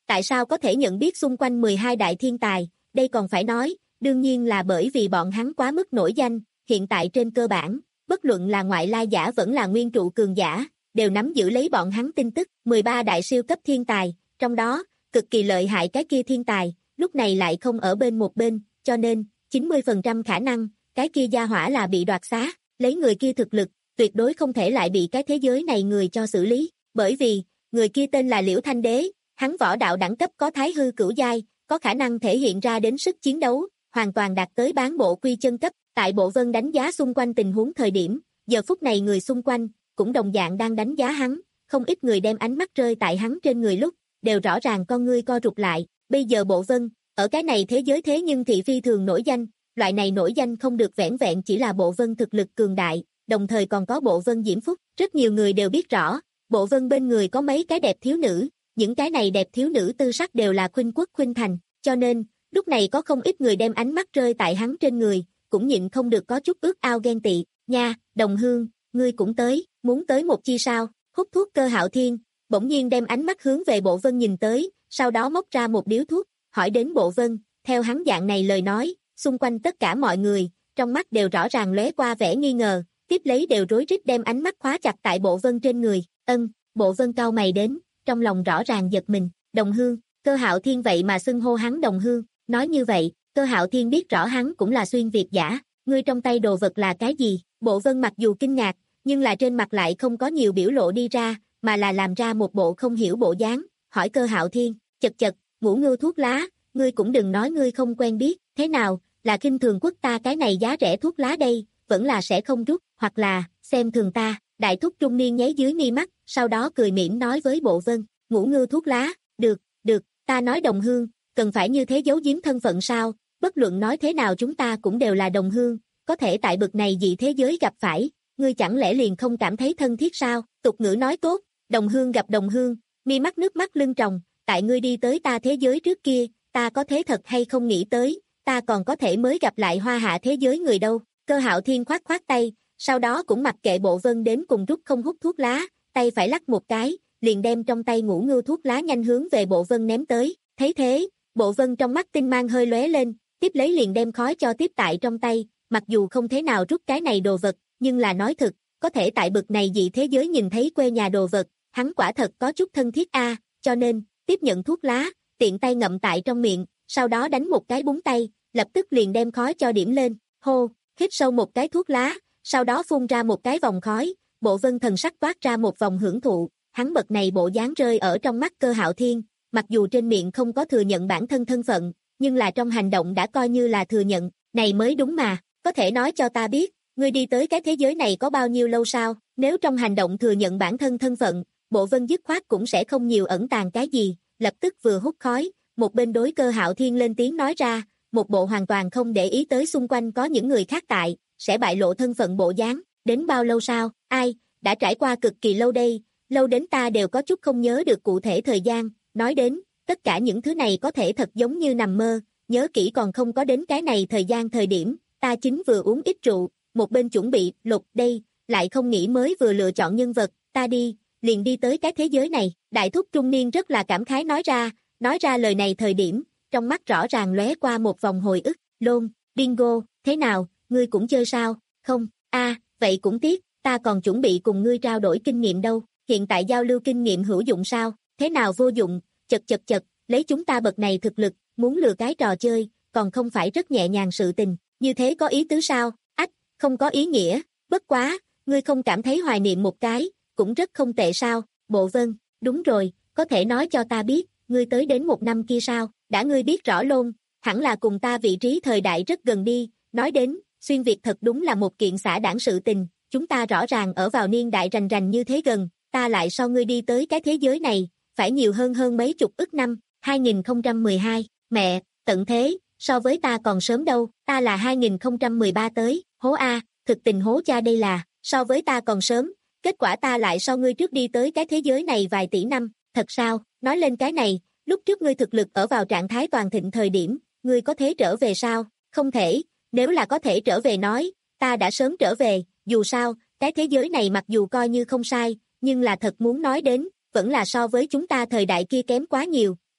tại sao có thể nhận biết xung quanh mười hai đại thiên tài, đây còn phải nói, đương nhiên là bởi vì bọn hắn quá mức nổi danh, hiện tại trên cơ bản, bất luận là ngoại lai giả vẫn là nguyên trụ cường giả, đều nắm giữ lấy bọn hắn tin tức, mười ba đại siêu cấp thiên tài, trong đó, cực kỳ lợi hại cái kia thiên tài, lúc này lại không ở bên một bên, cho nên, chín mươi phần trăm khả năng, cái kia gia hỏa là bị đoạt xá, lấy người kia thực lực, tuyệt đối không thể lại bị cái thế giới này người cho xử lý, bởi vì, người kia tên là Liễu Thanh Đế, hắn võ đạo đẳng cấp có thái hư cửu giai, có khả năng thể hiện ra đến sức chiến đấu, hoàn toàn đạt tới bán bộ quy chân cấp, tại Bộ Vân đánh giá xung quanh tình huống thời điểm, giờ phút này người xung quanh, cũng đồng dạng đang đánh giá hắn, không ít người đem ánh mắt rơi tại hắn trên người lúc, đều rõ ràng con ngươi co rụt lại, bây giờ Bộ Vân, ở cái này thế giới thế nhưng thị phi thường nổi danh, loại này nổi danh không được vẻn vẹn chỉ là Bộ Vân thực lực cường đại, đồng thời còn có Bộ Vân diễm phúc, rất nhiều người đều biết rõ, Bộ Vân bên người có mấy cái đẹp thiếu nữ, những cái này đẹp thiếu nữ tư sắc đều là khuynh quốc khuynh thành, cho nên, lúc này có không ít người đem ánh mắt rơi tại hắn trên người, cũng nhịn không được có chút ước ao ghen tị, nha, đồng hương, ngươi cũng tới, muốn tới một chi sao, hút thuốc Cơ Hạo Thiên, bỗng nhiên đem ánh mắt hướng về Bộ Vân nhìn tới, sau đó móc ra một điếu thuốc, hỏi đến Bộ Vân, theo hắn dạng này lời nói, xung quanh tất cả mọi người, trong mắt đều rõ ràng lóe qua vẻ nghi ngờ, tiếp lấy đều rối rít đem ánh mắt khóa chặt tại Bộ Vân trên người, ân, Bộ Vân cau mày đến, trong lòng rõ ràng giật mình, đồng hương, Cơ Hạo Thiên vậy mà xưng hô hắn đồng hương, nói như vậy, Cơ Hạo Thiên biết rõ hắn cũng là xuyên việt giả, ngươi trong tay đồ vật là cái gì, Bộ Vân mặc dù kinh ngạc, nhưng là trên mặt lại không có nhiều biểu lộ đi ra, mà là làm ra một bộ không hiểu bộ dáng, hỏi Cơ Hạo Thiên, chật chật, ngũ ngưu thuốc lá, ngươi cũng đừng nói ngươi không quen biết, thế nào, là khinh thường quốc ta cái này giá rẻ thuốc lá đây, vẫn là sẽ không rút, hoặc là, xem thường ta, đại thúc trung niên nháy dưới mi mắt, sau đó cười mỉm nói với Bộ Vân, ngũ ngưu thuốc lá, được, được, ta nói đồng hương, cần phải như thế giấu giếm thân phận sao, bất luận nói thế nào chúng ta cũng đều là đồng hương, có thể tại bực này dị thế giới gặp phải, ngươi chẳng lẽ liền không cảm thấy thân thiết sao, tục ngữ nói tốt, đồng hương gặp đồng hương, mi mắt nước mắt lưng tròng, tại ngươi đi tới ta thế giới trước kia, ta có thế thật hay không nghĩ tới, ta còn có thể mới gặp lại hoa hạ thế giới người đâu, Cơ Hạo Thiên khoát khoát tay, sau đó cũng mặc kệ Bộ Vân đến cùng rút không hút thuốc lá, tay phải lắc một cái, liền đem trong tay ngũ ngưu thuốc lá nhanh hướng về Bộ Vân ném tới, thấy thế, Bộ Vân trong mắt tinh mang hơi lóe lên, tiếp lấy liền đem khói cho tiếp tại trong tay, mặc dù không thể nào rút cái này đồ vật, nhưng là nói thực, có thể tại bực này dị thế giới nhìn thấy quê nhà đồ vật, hắn quả thật có chút thân thiết a, cho nên, tiếp nhận thuốc lá, tiện tay ngậm tại trong miệng, sau đó đánh một cái búng tay, lập tức liền đem khói cho điểm lên, hô, hít sâu một cái thuốc lá, sau đó phun ra một cái vòng khói, Bộ Vân thần sắc toát ra một vòng hưởng thụ, hắn bậc này bộ dáng rơi ở trong mắt Cơ Hạo Thiên, mặc dù trên miệng không có thừa nhận bản thân thân phận, nhưng là trong hành động đã coi như là thừa nhận, này mới đúng mà, có thể nói cho ta biết, ngươi đi tới cái thế giới này có bao nhiêu lâu sao, nếu trong hành động thừa nhận bản thân thân phận, Bộ Vân dứt khoát cũng sẽ không nhiều ẩn tàng cái gì, lập tức vừa hút khói, một bên đối Cơ Hạo Thiên lên tiếng nói ra, một bộ hoàn toàn không để ý tới xung quanh có những người khác tại, sẽ bại lộ thân phận bộ dáng, đến bao lâu sao, ai, đã trải qua cực kỳ lâu đây, lâu đến ta đều có chút không nhớ được cụ thể thời gian, nói đến, tất cả những thứ này có thể thật giống như nằm mơ, nhớ kỹ còn không có đến cái này thời gian thời điểm, ta chính vừa uống ít rượu, một bên chuẩn bị, lục đây, lại không nghĩ mới vừa lựa chọn nhân vật, ta đi, liền đi tới cái thế giới này, đại thúc trung niên rất là cảm khái nói ra, nói ra lời này thời điểm, trong mắt rõ ràng lóe qua một vòng hồi ức, lôn, bingo, thế nào, ngươi cũng chơi sao, không, a, vậy cũng tiếc, ta còn chuẩn bị cùng ngươi trao đổi kinh nghiệm đâu, hiện tại giao lưu kinh nghiệm hữu dụng sao, thế nào vô dụng, chật chật chật, lấy chúng ta bậc này thực lực, muốn lừa cái trò chơi, còn không phải rất nhẹ nhàng sự tình, như thế có ý tứ sao, ách, không có ý nghĩa, bất quá, ngươi không cảm thấy hoài niệm một cái, cũng rất không tệ sao, Bộ Vân, đúng rồi, có thể nói cho ta biết, ngươi tới đến một năm kia sao, đã ngươi biết rõ luôn, hẳn là cùng ta vị trí thời đại rất gần đi, nói đến, xuyên Việt thật đúng là một kiện xả đảng sự tình, chúng ta rõ ràng ở vào niên đại rành rành như thế gần, ta lại so ngươi đi tới cái thế giới này, phải nhiều hơn hơn mấy chục ức năm, hai nghìn không trăm mười hai, mẹ, tận thế, so với ta còn sớm đâu, ta là hai nghìn không trăm mười ba tới, hố a, thực tình hố cha đây là, so với ta còn sớm, kết quả ta lại so ngươi trước đi tới cái thế giới này vài tỷ năm, thật sao, nói lên cái này, lúc trước ngươi thực lực ở vào trạng thái toàn thịnh thời điểm, ngươi có thể trở về sao, không thể, nếu là có thể trở về nói, ta đã sớm trở về, dù sao, cái thế giới này mặc dù coi như không sai, nhưng là thật muốn nói đến, vẫn là so với chúng ta thời đại kia kém quá nhiều,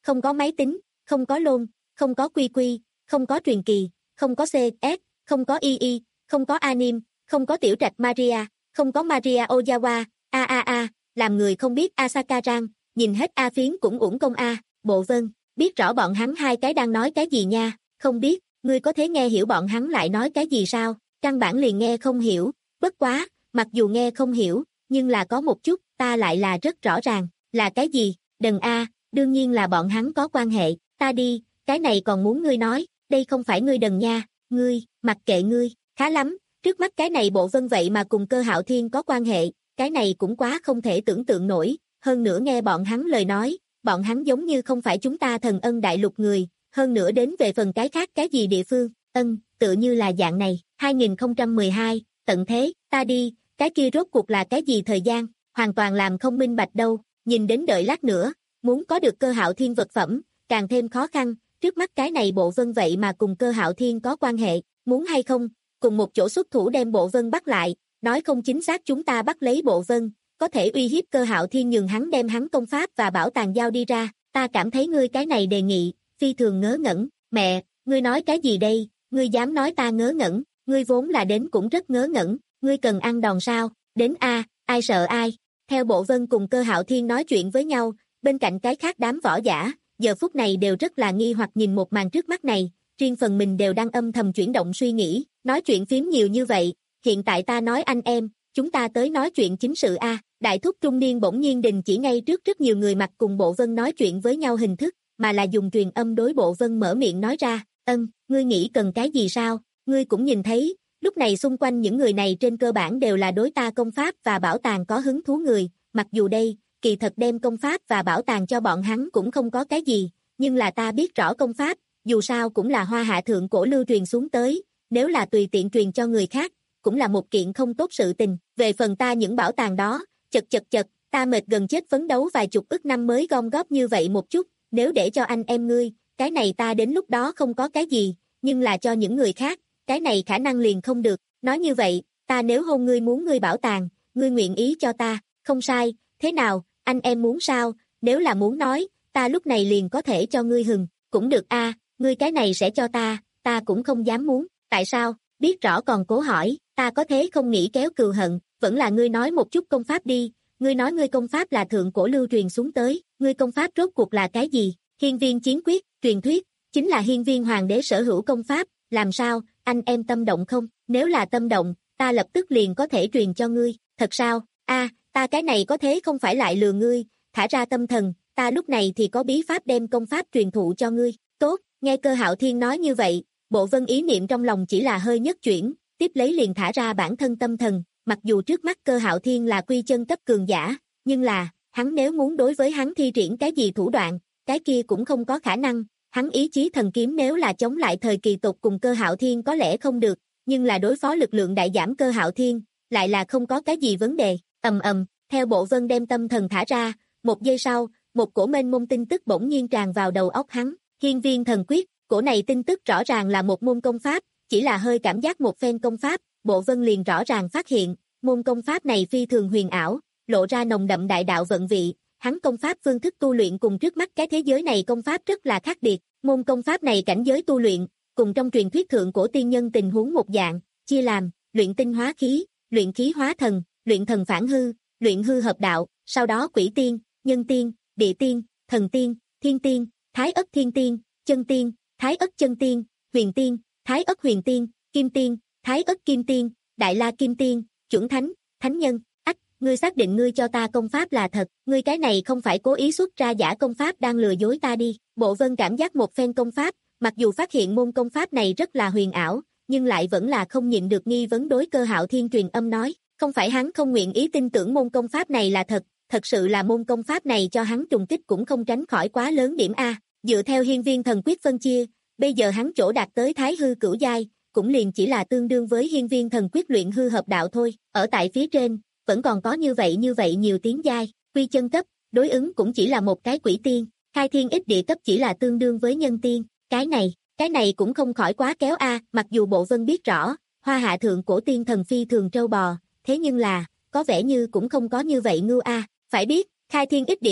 không có máy tính, không có lôn, không có quy quy, không có truyền kỳ, không có xê ét, không có i i, không có anime, không có tiểu trạch Maria, không có Maria Ozawa, a a a, làm người không biết Asaka Ran, nhìn hết A phiến cũng uổng công a, Bộ Vân, biết rõ bọn hắn hai cái đang nói cái gì nha, không biết, ngươi có thể nghe hiểu bọn hắn lại nói cái gì sao, căn bản liền nghe không hiểu, bất quá, mặc dù nghe không hiểu, nhưng là có một chút, ta lại là rất rõ ràng, là cái gì, đần a, đương nhiên là bọn hắn có quan hệ, ta đi, cái này còn muốn ngươi nói, đây không phải ngươi đần nha, ngươi, mặc kệ ngươi, khá lắm, trước mắt cái này Bộ Vân vậy mà cùng Cơ Hạo Thiên có quan hệ, cái này cũng quá không thể tưởng tượng nổi, hơn nữa nghe bọn hắn lời nói, bọn hắn giống như không phải chúng ta Thần Ân Đại Lục người, hơn nữa đến về phần cái khác cái gì địa phương, ân, tự như là dạng này, hai nghìn không trăm mười hai, tận thế, ta đi, cái kia rốt cuộc là cái gì thời gian, hoàn toàn làm không minh bạch đâu, nhìn đến đợi lát nữa, muốn có được Cơ Hạo Thiên vật phẩm, càng thêm khó khăn, trước mắt cái này Bộ Vân vậy mà cùng Cơ Hạo Thiên có quan hệ, muốn hay không, cùng một chỗ xuất thủ đem Bộ Vân bắt lại, nói không chính xác chúng ta bắt lấy Bộ Vân, có thể uy hiếp Cơ Hạo Thiên nhường hắn đem hắn công pháp và bảo tàng giao đi ra, ta cảm thấy ngươi cái này đề nghị, phi thường ngớ ngẩn, mẹ, ngươi nói cái gì đây, ngươi dám nói ta ngớ ngẩn, ngươi vốn là đến cũng rất ngớ ngẩn, ngươi cần ăn đòn sao, đến a, ai sợ ai, theo Bộ Vân cùng Cơ Hạo Thiên nói chuyện với nhau, bên cạnh cái khác đám võ giả, giờ phút này đều rất là nghi hoặc nhìn một màn trước mắt này, riêng phần mình đều đang âm thầm chuyển động suy nghĩ, nói chuyện phím nhiều như vậy, hiện tại ta nói anh em, chúng ta tới nói chuyện chính sự a. Đại thúc trung niên bỗng nhiên đình chỉ ngay trước rất nhiều người mặt cùng Bộ Vân nói chuyện với nhau hình thức, mà là dùng truyền âm đối Bộ Vân mở miệng nói ra, ân, ngươi nghĩ cần cái gì sao, ngươi cũng nhìn thấy, lúc này xung quanh những người này trên cơ bản đều là đối ta công pháp và bảo tàng có hứng thú người, mặc dù đây, kỳ thật đem công pháp và bảo tàng cho bọn hắn cũng không có cái gì, nhưng là ta biết rõ công pháp, dù sao cũng là Hoa Hạ thượng cổ lưu truyền xuống tới, nếu là tùy tiện truyền cho người khác, cũng là một kiện không tốt sự tình, về phần ta những bảo tàng đó, chật chật chật, ta mệt gần chết phấn đấu vài chục ức năm mới gom góp như vậy một chút, nếu để cho anh em ngươi, cái này ta đến lúc đó không có cái gì, nhưng là cho những người khác, cái này khả năng liền không được, nói như vậy, ta nếu hôn ngươi muốn ngươi bảo tàng, ngươi nguyện ý cho ta, không sai, thế nào, anh em muốn sao, nếu là muốn nói, ta lúc này liền có thể cho ngươi hừng, cũng được a, ngươi cái này sẽ cho ta, ta cũng không dám muốn, tại sao, biết rõ còn cố hỏi, ta có thế không nghĩ kéo cừu hận, vẫn là ngươi nói một chút công pháp đi, ngươi nói ngươi công pháp là thượng cổ lưu truyền xuống tới, ngươi công pháp rốt cuộc là cái gì, hiên viên chiến quyết, truyền thuyết, chính là hiên viên hoàng đế sở hữu công pháp, làm sao, anh em tâm động không, nếu là tâm động, ta lập tức liền có thể truyền cho ngươi, thật sao, a, ta cái này có thế không phải lại lừa ngươi, thả ra tâm thần, ta lúc này thì có bí pháp đem công pháp truyền thụ cho ngươi, tốt, nghe Cơ Hạo Thiên nói như vậy, Bộ Vân ý niệm trong lòng chỉ là hơi nhất chuyển, tiếp lấy liền thả ra bản thân tâm thần, mặc dù trước mắt Cơ Hạo Thiên là quy chân cấp cường giả, nhưng là, hắn nếu muốn đối với hắn thi triển cái gì thủ đoạn, cái kia cũng không có khả năng, hắn ý chí thần kiếm nếu là chống lại thời kỳ tột cùng Cơ Hạo Thiên có lẽ không được, nhưng là đối phó lực lượng đại giảm Cơ Hạo Thiên, lại là không có cái gì vấn đề, ầm ầm, theo Bộ Vân đem tâm thần thả ra, một giây sau, một cổ mênh mông tin tức bỗng nhiên tràn vào đầu óc hắn, hiên viên thần quyết, cổ này tin tức rõ ràng là một môn công pháp, chỉ là hơi cảm giác một phen công pháp, Bộ Vân liền rõ ràng phát hiện, môn công pháp này phi thường huyền ảo, lộ ra nồng đậm đại đạo vận vị, hắn công pháp phương thức tu luyện cùng trước mắt cái thế giới này công pháp rất là khác biệt, môn công pháp này cảnh giới tu luyện, cùng trong truyền thuyết thượng cổ tiên nhân tình huống một dạng, chia làm, luyện tinh hóa khí, luyện khí hóa thần, luyện thần phản hư, luyện hư hợp đạo, sau đó quỷ tiên, nhân tiên, địa tiên, thần tiên, thiên tiên, thái ất thiên tiên, chân tiên, thái ất chân tiên, huyền tiên, thái ất huyền tiên, kim tiên, thái ất kim tiên, đại la kim tiên, chuẩn thánh, thánh nhân, ách, ngươi xác định ngươi cho ta công pháp là thật, ngươi cái này không phải cố ý xuất ra giả công pháp đang lừa dối ta đi, Bộ Vân cảm giác một phen công pháp, mặc dù phát hiện môn công pháp này rất là huyền ảo, nhưng lại vẫn là không nhịn được nghi vấn đối Cơ Hạo Thiên truyền âm nói, không phải hắn không nguyện ý tin tưởng môn công pháp này là thật, thật sự là môn công pháp này cho hắn trùng kích cũng không tránh khỏi quá lớn điểm A, dựa theo hiên viên thần quyết phân chia, bây giờ hắn chỗ đạt tới thái hư cửu giai, cũng liền chỉ là tương đương với hiên viên thần quyết luyện hư hợp đạo thôi, ở tại phía trên, vẫn còn có như vậy như vậy nhiều tiếng giai, quy chân cấp, đối ứng cũng chỉ là một cái quỷ tiên, khai thiên ích địa cấp chỉ là tương đương với nhân tiên, cái này, cái này cũng không khỏi quá kéo A, mặc dù Bộ Vân biết rõ, Hoa Hạ thượng cổ tiên thần phi thường trâu bò, thế nhưng là, có vẻ như cũng không có như vậy ngưu A, phải biết, khai thiên ích địa cấp,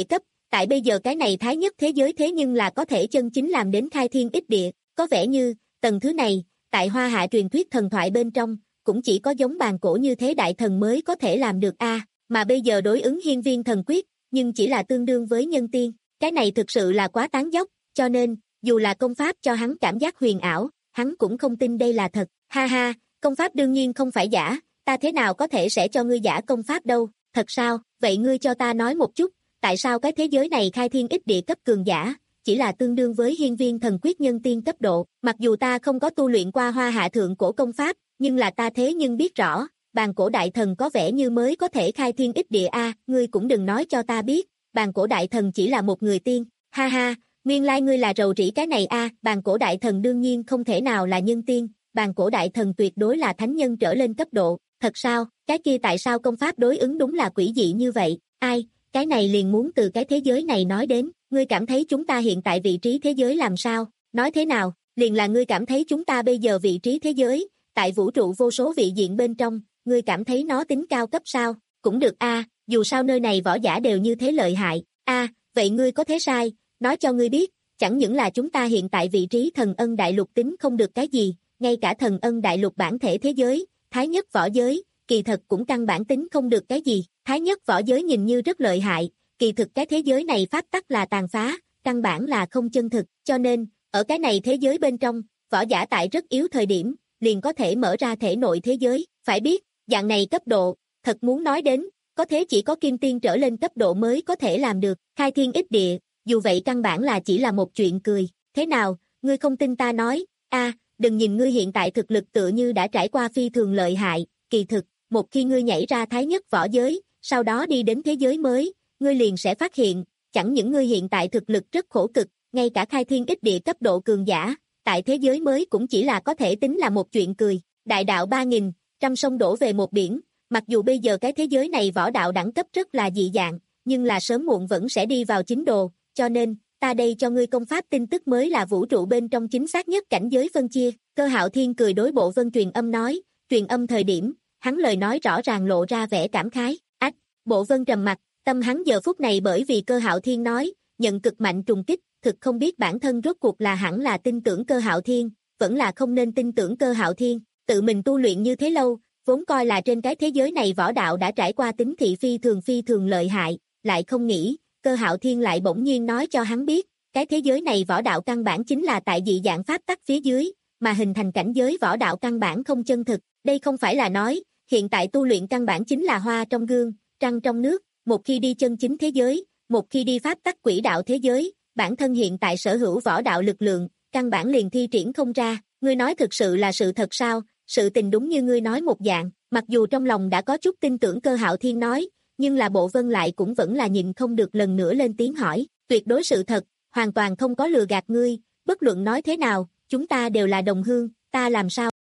tại bây giờ cái này thái nhất thế giới thế nhưng là có thể chân chính làm đến khai thiên ích địa, có vẻ như, tầng thứ này, tại Hoa Hạ truyền thuyết thần thoại bên trong, cũng chỉ có giống bàn cổ như thế đại thần mới có thể làm được a, mà bây giờ đối ứng hiên viên thần quyết, nhưng chỉ là tương đương với nhân tiên, cái này thực sự là quá tán dóc, cho nên, dù là công pháp cho hắn cảm giác huyền ảo, hắn cũng không tin đây là thật, ha ha, công pháp đương nhiên không phải giả, ta thế nào có thể sẽ cho ngươi giả công pháp đâu, thật sao, vậy ngươi cho ta nói một chút, tại sao cái thế giới này khai thiên ích địa cấp cường giả, chỉ là tương đương với hiên viên thần quyết nhân tiên cấp độ, mặc dù ta không có tu luyện qua Hoa Hạ thượng cổ công pháp, nhưng là ta thế nhưng biết rõ, bàn cổ đại thần có vẻ như mới có thể khai thiên ích địa a, ngươi cũng đừng nói cho ta biết, bàn cổ đại thần chỉ là một người tiên, ha ha, nguyên lai ngươi là rầu rĩ cái này a, bàn cổ đại thần đương nhiên không thể nào là nhân tiên, bàn cổ đại thần tuyệt đối là thánh nhân trở lên cấp độ, thật sao, cái kia tại sao công pháp đối ứng đúng là quỷ dị như vậy, ai, cái này liền muốn từ cái thế giới này nói đến, ngươi cảm thấy chúng ta hiện tại vị trí thế giới làm sao, nói thế nào, liền là ngươi cảm thấy chúng ta bây giờ vị trí thế giới, tại vũ trụ vô số vị diện bên trong, ngươi cảm thấy nó tính cao cấp sao, cũng được a, dù sao nơi này võ giả đều như thế lợi hại, a, vậy ngươi có thế sai, nói cho ngươi biết, chẳng những là chúng ta hiện tại vị trí thần ân đại lục tính không được cái gì, ngay cả thần ân đại lục bản thể thế giới, thái nhất võ giới, kỳ thật cũng căn bản tính không được cái gì, thái nhất võ giới nhìn như rất lợi hại, kỳ thực cái thế giới này pháp tắc là tàn phá, căn bản là không chân thực, cho nên, ở cái này thế giới bên trong, võ giả tại rất yếu thời điểm, liền có thể mở ra thể nội thế giới, phải biết, dạng này cấp độ, thật muốn nói đến, có thế chỉ có kim tiên trở lên cấp độ mới có thể làm được, khai thiên ích địa, dù vậy căn bản là chỉ là một chuyện cười, thế nào, ngươi không tin ta nói, a, đừng nhìn ngươi hiện tại thực lực tựa như đã trải qua phi thường lợi hại, kỳ thực, một khi ngươi nhảy ra thái nhất võ giới, sau đó đi đến thế giới mới, ngươi liền sẽ phát hiện, chẳng những ngươi hiện tại thực lực rất khổ cực, ngay cả khai thiên ích địa cấp độ cường giả, tại thế giới mới cũng chỉ là có thể tính là một chuyện cười, đại đạo ba nghìn, trăm sông đổ về một biển, mặc dù bây giờ cái thế giới này võ đạo đẳng cấp rất là dị dạng, nhưng là sớm muộn vẫn sẽ đi vào chính đồ, cho nên, ta đây cho ngươi công pháp tin tức mới là vũ trụ bên trong chính xác nhất cảnh giới phân chia, Cơ Hạo Thiên cười đối Bộ Vân truyền âm nói, truyền âm thời điểm, hắn lời nói rõ ràng lộ ra vẻ cảm khái, ách, Bộ Vân trầm mặt, tâm hắn giờ phút này bởi vì Cơ Hạo Thiên nói, nhận cực mạnh trùng kích, thực không biết bản thân rốt cuộc là hẳn là tin tưởng Cơ Hạo Thiên, vẫn là không nên tin tưởng Cơ Hạo Thiên, tự mình tu luyện như thế lâu, vốn coi là trên cái thế giới này võ đạo đã trải qua tính thị phi thường phi thường lợi hại, lại không nghĩ, Cơ Hạo Thiên lại bỗng nhiên nói cho hắn biết, cái thế giới này võ đạo căn bản chính là tại dị dạng pháp tắc phía dưới, mà hình thành cảnh giới võ đạo căn bản không chân thực, đây không phải là nói, hiện tại tu luyện căn bản chính là hoa trong gương, trăng trong nước, một khi đi chân chính thế giới, một khi đi pháp tắc quỹ đạo thế giới, bản thân hiện tại sở hữu võ đạo lực lượng, căn bản liền thi triển không ra, ngươi nói thực sự là sự thật sao, sự tình đúng như ngươi nói một dạng, mặc dù trong lòng đã có chút tin tưởng Cơ Hạo Thiên nói, nhưng là Bộ Vân lại cũng vẫn là nhìn không được lần nữa lên tiếng hỏi, tuyệt đối sự thật, hoàn toàn không có lừa gạt ngươi, bất luận nói thế nào, chúng ta đều là đồng hương, ta làm sao?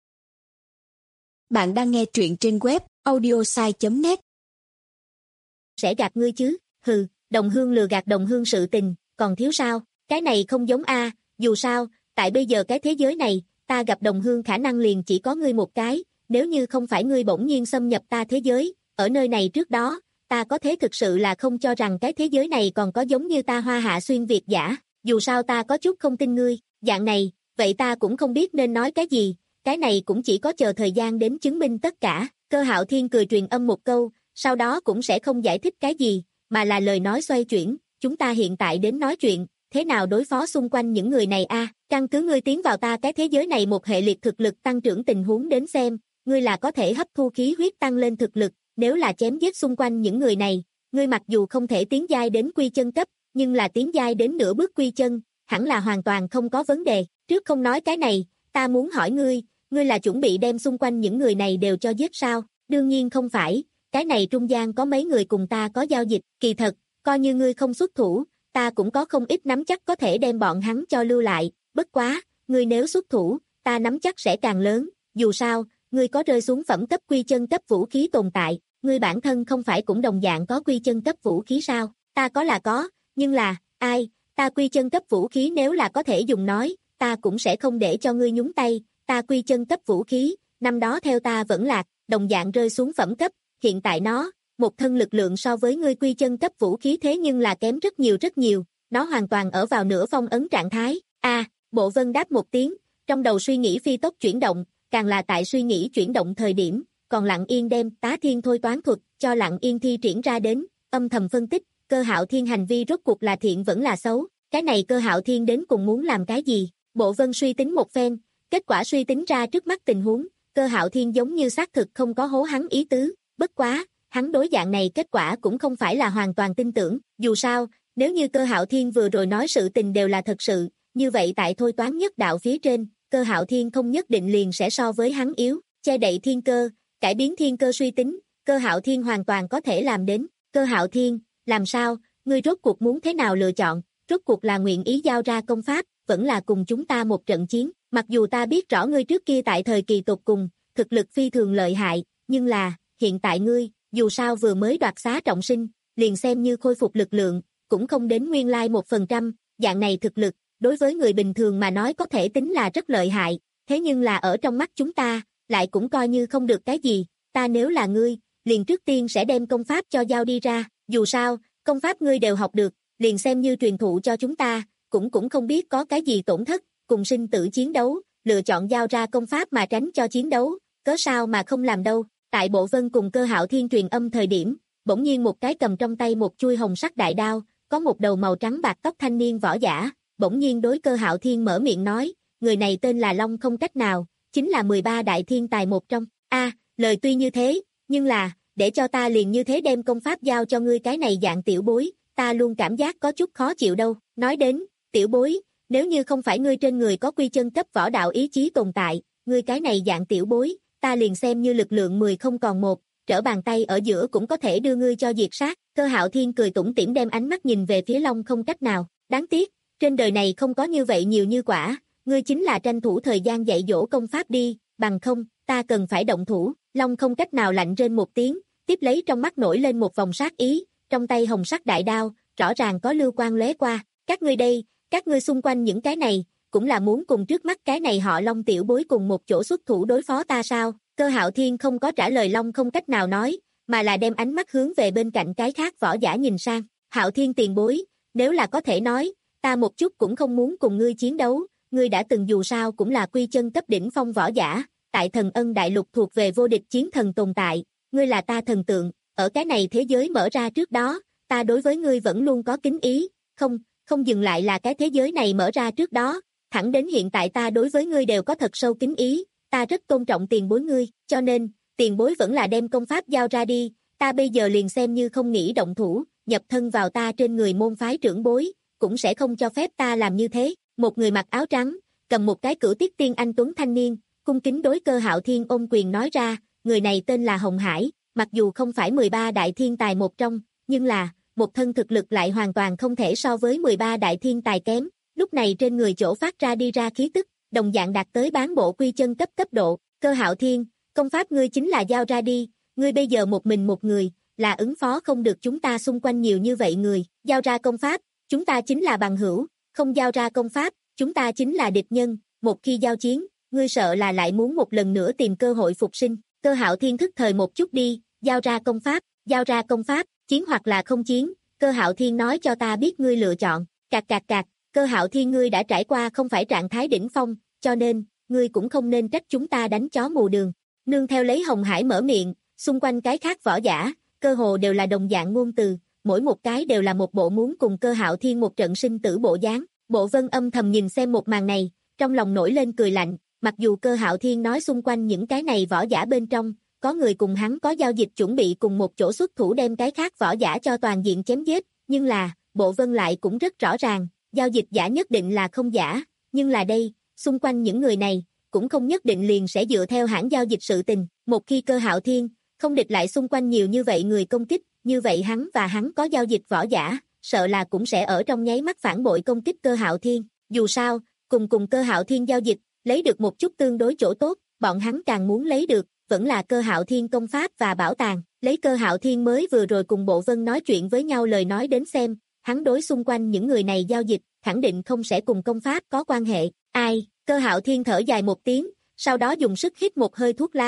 Bạn đang nghe truyện trên web audiosai chấm net. Sẽ gạt ngươi chứ, hừ, đồng hương lừa gạt đồng hương sự tình, còn thiếu sao, cái này không giống a, dù sao, tại bây giờ cái thế giới này, ta gặp đồng hương khả năng liền chỉ có ngươi một cái, nếu như không phải ngươi bỗng nhiên xâm nhập ta thế giới, ở nơi này trước đó, ta có thế thực sự là không cho rằng cái thế giới này còn có giống như ta Hoa Hạ xuyên Việt giả, dù sao ta có chút không tin ngươi, dạng này, vậy ta cũng không biết nên nói cái gì, cái này cũng chỉ có chờ thời gian đến chứng minh tất cả, Cơ Hạo Thiên cười truyền âm một câu, sau đó cũng sẽ không giải thích cái gì, mà là lời nói xoay chuyển, chúng ta hiện tại đến nói chuyện, thế nào đối phó xung quanh những người này a, căn cứ ngươi tiến vào ta cái thế giới này một hệ liệt thực lực tăng trưởng tình huống đến xem, ngươi là có thể hấp thu khí huyết tăng lên thực lực, nếu là chém giết xung quanh những người này, ngươi mặc dù không thể tiến giai đến quy chân cấp, nhưng là tiến giai đến nửa bước quy chân, hẳn là hoàn toàn không có vấn đề, trước không nói cái này, ta muốn hỏi ngươi, ngươi là chuẩn bị đem xung quanh những người này đều cho giết sao, đương nhiên không phải, cái này trung gian có mấy người cùng ta có giao dịch, kỳ thật, coi như ngươi không xuất thủ, ta cũng có không ít nắm chắc có thể đem bọn hắn cho lưu lại, bất quá, ngươi nếu xuất thủ, ta nắm chắc sẽ càng lớn, dù sao, ngươi có rơi xuống phẩm cấp quy chân cấp vũ khí tồn tại, ngươi bản thân không phải cũng đồng dạng có quy chân cấp vũ khí sao, ta có là có, nhưng là, ai, ta quy chân cấp vũ khí nếu là có thể dùng nói, ta cũng sẽ không để cho ngươi nhúng tay, ta quy chân cấp vũ khí, năm đó theo ta vẫn lạc, đồng dạng rơi xuống phẩm cấp, hiện tại nó, một thân lực lượng so với ngươi quy chân cấp vũ khí thế nhưng là kém rất nhiều rất nhiều, nó hoàn toàn ở vào nửa phong ấn trạng thái. A, à, Bộ Vân đáp một tiếng, trong đầu suy nghĩ phi tốc chuyển động, càng là tại suy nghĩ chuyển động thời điểm, còn Lặng Yên đem Tá Thiên thôi toán thuật cho Lặng Yên thi triển ra đến, âm thầm phân tích, Cơ Hạo Thiên hành vi rốt cuộc là thiện vẫn là xấu, cái này Cơ Hạo Thiên đến cùng muốn làm cái gì? Bộ Vân suy tính một phen, kết quả suy tính ra trước mắt tình huống, Cơ Hạo Thiên giống như xác thực không có hố hắn ý tứ, bất quá, hắn đối dạng này kết quả cũng không phải là hoàn toàn tin tưởng, dù sao, nếu như Cơ Hạo Thiên vừa rồi nói sự tình đều là thật sự, như vậy tại thôi toán nhất đạo phía trên, Cơ Hạo Thiên không nhất định liền sẽ so với hắn yếu, che đậy thiên cơ, cải biến thiên cơ suy tính, Cơ Hạo Thiên hoàn toàn có thể làm đến. Cơ Hạo Thiên, làm sao, ngươi rốt cuộc muốn thế nào lựa chọn, rốt cuộc là nguyện ý giao ra công pháp, vẫn là cùng chúng ta một trận chiến, mặc dù ta biết rõ ngươi trước kia tại thời kỳ tột cùng, thực lực phi thường lợi hại, nhưng là, hiện tại ngươi, dù sao vừa mới đoạt xá trọng sinh, liền xem như khôi phục lực lượng, cũng không đến nguyên lai một phần trăm, dạng này thực lực, đối với người bình thường mà nói có thể tính là rất lợi hại, thế nhưng là ở trong mắt chúng ta, lại cũng coi như không được cái gì, ta nếu là ngươi, liền trước tiên sẽ đem công pháp cho giao đi ra, dù sao, công pháp ngươi đều học được, liền xem như truyền thụ cho chúng ta, cũng cũng không biết có cái gì tổn thất, cùng sinh tử chiến đấu, lựa chọn giao ra công pháp mà tránh cho chiến đấu, cớ sao mà không làm đâu. Tại Bộ Vân cùng Cơ Hạo Thiên truyền âm thời điểm, bỗng nhiên một cái cầm trong tay một chuôi hồng sắc đại đao, có một đầu màu trắng bạc tóc thanh niên võ giả, bỗng nhiên đối Cơ Hạo Thiên mở miệng nói, người này tên là Long Không Cách Nào, chính là mười ba đại thiên tài một trong. A, à, lời tuy như thế, nhưng là, để cho ta liền như thế đem công pháp giao cho ngươi cái này dạng tiểu bối, ta luôn cảm giác có chút khó chịu đâu. Nói đến, tiểu bối, nếu như không phải ngươi trên người có quy chân cấp võ đạo ý chí tồn tại, ngươi cái này dạng tiểu bối, ta liền xem như lực lượng mười không còn một, trở bàn tay ở giữa cũng có thể đưa ngươi cho diệt sát. Cơ Hạo Thiên cười tủm tỉm đem ánh mắt nhìn về phía Long Không Cách Nào, đáng tiếc, trên đời này không có như vậy nhiều như quả, ngươi chính là tranh thủ thời gian dạy dỗ công pháp đi, bằng không, ta cần phải động thủ. Long Không Cách Nào lạnh rên một tiếng, tiếp lấy trong mắt nổi lên một vòng sát ý, trong tay hồng sắc đại đao, rõ ràng có lưu quang lóe qua, các ngươi đây, các ngươi xung quanh những cái này, cũng là muốn cùng trước mắt cái này họ Long tiểu bối cùng một chỗ xuất thủ đối phó ta sao? Cơ Hạo Thiên không có trả lời Long Không Cách Nào nói, mà là đem ánh mắt hướng về bên cạnh cái khác võ giả nhìn sang. Hạo Thiên tiền bối, nếu là có thể nói, ta một chút cũng không muốn cùng ngươi chiến đấu, ngươi đã từng dù sao cũng là quy chân cấp đỉnh phong võ giả, tại Thần Ân Đại Lục thuộc về vô địch chiến thần tồn tại, ngươi là ta thần tượng, ở cái này thế giới mở ra trước đó, ta đối với ngươi vẫn luôn có kính ý, không, không dừng lại là cái thế giới này mở ra trước đó, thẳng đến hiện tại ta đối với ngươi đều có thật sâu kính ý, ta rất tôn trọng tiền bối ngươi, cho nên, tiền bối vẫn là đem công pháp giao ra đi, ta bây giờ liền xem như không nghĩ động thủ, nhập thân vào ta trên người môn phái trưởng bối, cũng sẽ không cho phép ta làm như thế. Một người mặc áo trắng, cầm một cái cửu tiết tiên anh tuấn thanh niên, cung kính đối Cơ Hạo Thiên ôm quyền nói ra, người này tên là Hồng Hải, mặc dù không phải mười ba đại thiên tài một trong, nhưng là, một thân thực lực lại hoàn toàn không thể so với mười ba đại thiên tài kém, lúc này trên người chỗ phát ra đi ra khí tức, đồng dạng đạt tới bán bộ quy chân cấp cấp độ. Cơ Hạo Thiên, công pháp ngươi chính là giao ra đi, ngươi bây giờ một mình một người, là ứng phó không được chúng ta xung quanh nhiều như vậy người, giao ra công pháp, chúng ta chính là bằng hữu, không giao ra công pháp, chúng ta chính là địch nhân, một khi giao chiến, ngươi sợ là lại muốn một lần nữa tìm cơ hội phục sinh. Cơ Hạo Thiên thức thời một chút đi, giao ra công pháp, giao ra công pháp, chiến hoặc là không chiến, Cơ Hạo Thiên nói cho ta biết ngươi lựa chọn. Cạc cạc cạc, Cơ Hạo Thiên ngươi đã trải qua không phải trạng thái đỉnh phong, cho nên, ngươi cũng không nên trách chúng ta đánh chó mù đường. Nương theo lấy Hồng Hải mở miệng, xung quanh cái khác võ giả, cơ hồ đều là đồng dạng ngôn từ, mỗi một cái đều là một bộ muốn cùng Cơ Hạo Thiên một trận sinh tử bộ dáng. Bộ Vân âm thầm nhìn xem một màn này, trong lòng nổi lên cười lạnh, mặc dù Cơ Hạo Thiên nói xung quanh những cái này võ giả bên trong, có người cùng hắn có giao dịch chuẩn bị cùng một chỗ xuất thủ đem cái khác võ giả cho toàn diện chém giết, nhưng là, Bộ Vân lại cũng rất rõ ràng, giao dịch giả nhất định là không giả, nhưng là đây, xung quanh những người này, cũng không nhất định liền sẽ dựa theo hãng giao dịch sự tình, một khi Cơ Hạo Thiên, không địch lại xung quanh nhiều như vậy người công kích, như vậy hắn và hắn có giao dịch võ giả, sợ là cũng sẽ ở trong nháy mắt phản bội công kích Cơ Hạo Thiên, dù sao, cùng cùng Cơ Hạo Thiên giao dịch, lấy được một chút tương đối chỗ tốt, bọn hắn càng muốn lấy được, vẫn là Cơ Hạo Thiên công pháp và bảo tàng, lấy Cơ Hạo Thiên mới vừa rồi cùng Bộ Vân nói chuyện với nhau lời nói đến xem, hắn đối xung quanh những người này giao dịch, khẳng định không sẽ cùng công pháp có quan hệ. Ai? Cơ Hạo Thiên thở dài một tiếng, sau đó dùng sức hít một hơi thuốc lá,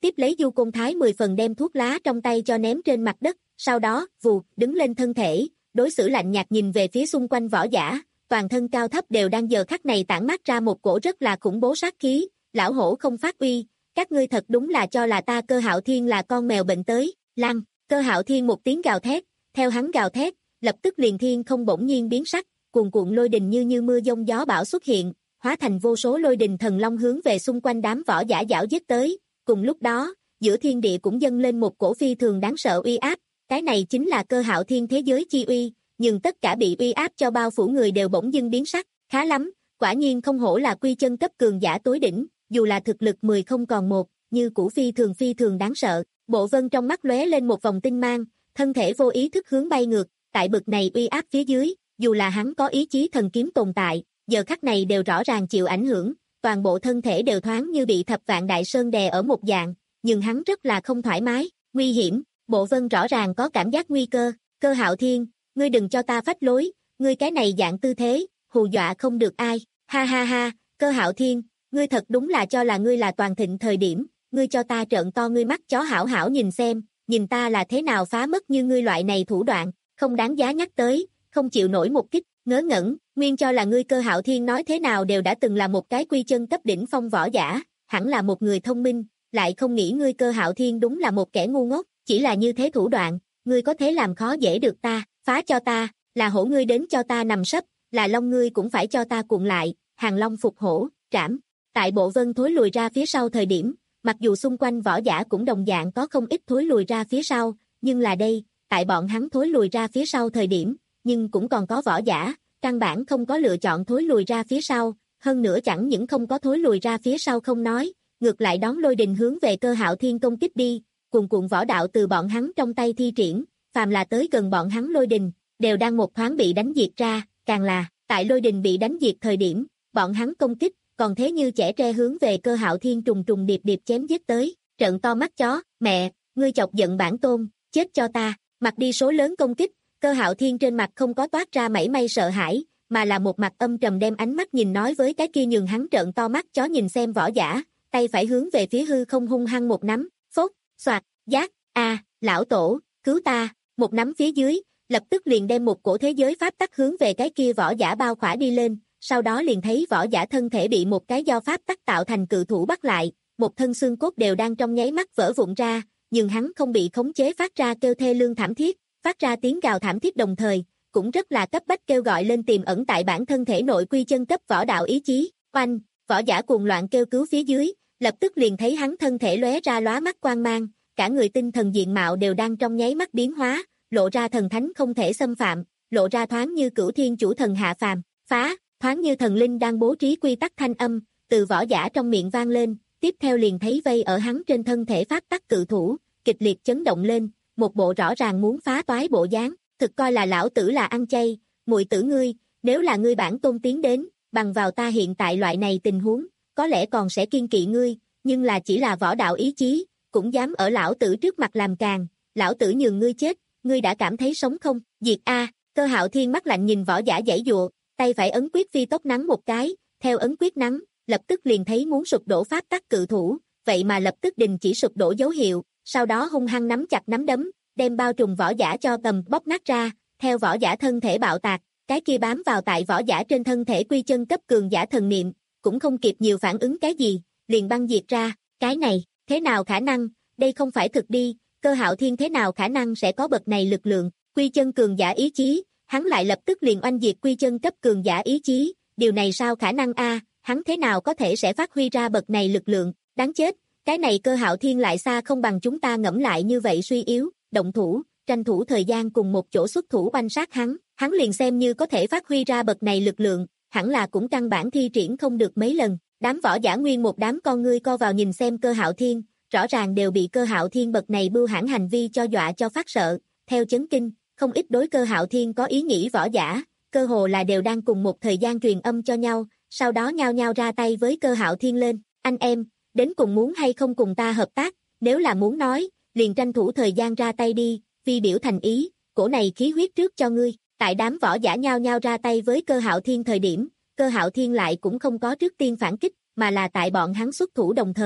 tiếp lấy Du Côn Thái mười phần đem thuốc lá trong tay cho ném trên mặt đất, sau đó, vù, đứng lên thân thể, đối xử lạnh nhạt nhìn về phía xung quanh võ giả, toàn thân cao thấp đều đang giờ khắc này tản mát ra một cổ rất là khủng bố sát khí, lão hổ không phát uy, các ngươi thật đúng là cho là ta Cơ Hạo Thiên là con mèo bệnh tới, lăng, Cơ Hạo Thiên một tiếng gào thét, theo hắn gào thét, lập tức liền thiên không bỗng nhiên biến sắc, cuồn cuộn lôi đình như như mưa giông gió bão xuất hiện, hóa thành vô số lôi đình thần long hướng về xung quanh đám võ giả dạo giết tới, cùng lúc đó, giữa thiên địa cũng dâng lên một cổ phi thường đáng sợ uy áp, cái này chính là Cơ Hạo Thiên thế giới chi uy, nhưng tất cả bị uy áp cho bao phủ người đều bỗng dưng biến sắc, khá lắm, quả nhiên không hổ là quy chân cấp cường giả tối đỉnh, dù là thực lực mười không còn một, như cũ phi thường phi thường đáng sợ, Bộ Vân trong mắt lóe lên một vòng tinh mang, thân thể vô ý thức hướng bay ngược, tại bực này uy áp phía dưới, dù là hắn có ý chí thần kiếm tồn tại, giờ khắc này đều rõ ràng chịu ảnh hưởng, toàn bộ thân thể đều thoáng như bị thập vạn đại sơn đè ở một dạng, nhưng hắn rất là không thoải mái, nguy hiểm, Bộ Vân rõ ràng có cảm giác nguy cơ, Cơ Hạo Thiên, ngươi đừng cho ta phách lối, ngươi cái này dạng tư thế, hù dọa không được ai, ha ha ha, Cơ Hạo Thiên, ngươi thật đúng là cho là ngươi là toàn thịnh thời điểm, ngươi cho ta trợn to ngươi mắt chó hảo hảo nhìn xem, nhìn ta là thế nào phá mất như ngươi loại này thủ đoạn, không đáng giá nhắc tới, không chịu nổi một kích, ngớ ngẩn, nguyên cho là ngươi Cơ Hạo Thiên nói thế nào đều đã từng là một cái quy chân cấp đỉnh phong võ giả, hẳn là một người thông minh, lại không nghĩ ngươi Cơ Hạo Thiên đúng là một kẻ ngu ngốc, chỉ là như thế thủ đoạn, ngươi có thế làm khó dễ được ta, phá cho ta, là hổ ngươi đến cho ta nằm sấp, là long ngươi cũng phải cho ta cuộn lại, hàng long phục hổ, trảm. Tại Bộ Vân thối lùi ra phía sau thời điểm, mặc dù xung quanh võ giả cũng đồng dạng có không ít thối lùi ra phía sau, nhưng là đây, tại bọn hắn thối lùi ra phía sau thời điểm, nhưng cũng còn có võ giả, căn bản không có lựa chọn thối lùi ra phía sau, hơn nữa chẳng những không có thối lùi ra phía sau không nói, ngược lại đón lôi đình hướng về Cơ Hạo Thiên công kích đi, cuồn cuộn võ đạo từ bọn hắn trong tay thi triển, phàm là tới gần bọn hắn lôi đình, đều đang một thoáng bị đánh diệt ra, càng là, tại lôi đình bị đánh diệt thời điểm, bọn hắn công kích, còn thế như chẻ tre hướng về Cơ Hạo Thiên trùng trùng điệp điệp chém giết tới, trợn to mắt chó, mẹ, ngươi chọc giận bản tôn, chết cho ta, mặc đi số lớn công kích, Cơ Hạo Thiên trên mặt không có toát ra mảy may sợ hãi, mà là một mặt âm trầm đem ánh mắt nhìn nói với cái kia nhường hắn trợn to mắt chó nhìn xem võ giả, tay phải hướng về phía hư không hung hăng một nắm, phốt, xoạt, giác, a, lão tổ, cứu ta, một nắm phía dưới, lập tức liền đem một cổ thế giới pháp tắc hướng về cái kia võ giả bao khỏa đi lên, sau đó liền thấy võ giả thân thể bị một cái do pháp tắc tạo thành cự thủ bắt lại, một thân xương cốt đều đang trong nháy mắt vỡ vụn ra, nhưng hắn không bị khống chế phát ra kêu thê lương thảm thiết, phát ra tiếng gào thảm thiết đồng thời, cũng rất là cấp bách kêu gọi lên tiềm ẩn tại bản thân thể nội quy chân cấp võ đạo ý chí, oanh, võ giả cuồng loạn kêu cứu phía dưới, lập tức liền thấy hắn thân thể lóe ra lóa mắt quang mang, cả người tinh thần diện mạo đều đang trong nháy mắt biến hóa, lộ ra thần thánh không thể xâm phạm, lộ ra thoáng như cửu thiên chủ thần hạ phàm, phá, thoáng như thần linh đang bố trí quy tắc thanh âm, từ võ giả trong miệng vang lên, tiếp theo liền thấy vây ở hắn trên thân thể pháp tắc cự thủ, kịch liệt chấn động lên, một bộ rõ ràng muốn phá toái bộ dáng, thực coi là lão tử là ăn chay, muội tử ngươi, nếu là ngươi bản tôn tiến đến, bằng vào ta hiện tại loại này tình huống, có lẽ còn sẽ kiên kỵ ngươi, nhưng là chỉ là võ đạo ý chí, cũng dám ở lão tử trước mặt làm càng, lão tử nhường ngươi chết, ngươi đã cảm thấy sống không, diệt a, Cơ Hạo Thiên mắt lạnh nhìn võ giả giãy dụa, tay phải ấn quyết phi tốc nắng một cái, theo ấn quyết nắng, lập tức liền thấy muốn sụp đổ pháp tắc cự thủ, vậy mà lập tức đình chỉ sụp đổ dấu hiệu, sau đó hung hăng nắm chặt nắm đấm, đem bao trùm võ giả cho tầm bóp nát ra, theo võ giả thân thể bạo tạc, cái kia bám vào tại võ giả trên thân thể quy chân cấp cường giả thần niệm, cũng không kịp nhiều phản ứng cái gì, liền băng diệt ra, cái này, thế nào khả năng, đây không phải thực đi, Cơ Hạo Thiên thế nào khả năng sẽ có bậc này lực lượng, quy chân cường giả ý chí, hắn lại lập tức liền oanh diệt quy chân cấp cường giả ý chí, điều này sao khả năng a, hắn thế nào có thể sẽ phát huy ra bậc này lực lượng, đáng chết, cái này Cơ Hạo Thiên lại xa không bằng chúng ta ngẫm lại như vậy suy yếu, động thủ, tranh thủ thời gian cùng một chỗ xuất thủ oanh sát hắn, hắn liền xem như có thể phát huy ra bậc này lực lượng, hẳn là cũng căn bản thi triển không được mấy lần, đám võ giả nguyên một đám con ngươi co vào nhìn xem Cơ Hạo Thiên, rõ ràng đều bị Cơ Hạo Thiên bậc này bưu hãn hành vi cho dọa cho phát sợ, theo chấn kinh, không ít đối Cơ Hạo Thiên có ý nghĩ võ giả, cơ hồ là đều đang cùng một thời gian truyền âm cho nhau, sau đó nhao nhao ra tay với Cơ Hạo Thiên lên, anh em, đến cùng muốn hay không cùng ta hợp tác, nếu là muốn nói, liền tranh thủ thời gian ra tay đi, vi biểu thành ý, cổ này khí huyết trước cho ngươi, tại đám võ giả nhao nhao ra tay với Cơ Hạo Thiên thời điểm, Cơ Hạo Thiên lại cũng không có trước tiên phản kích, mà là tại bọn hắn xuất thủ đồng thời,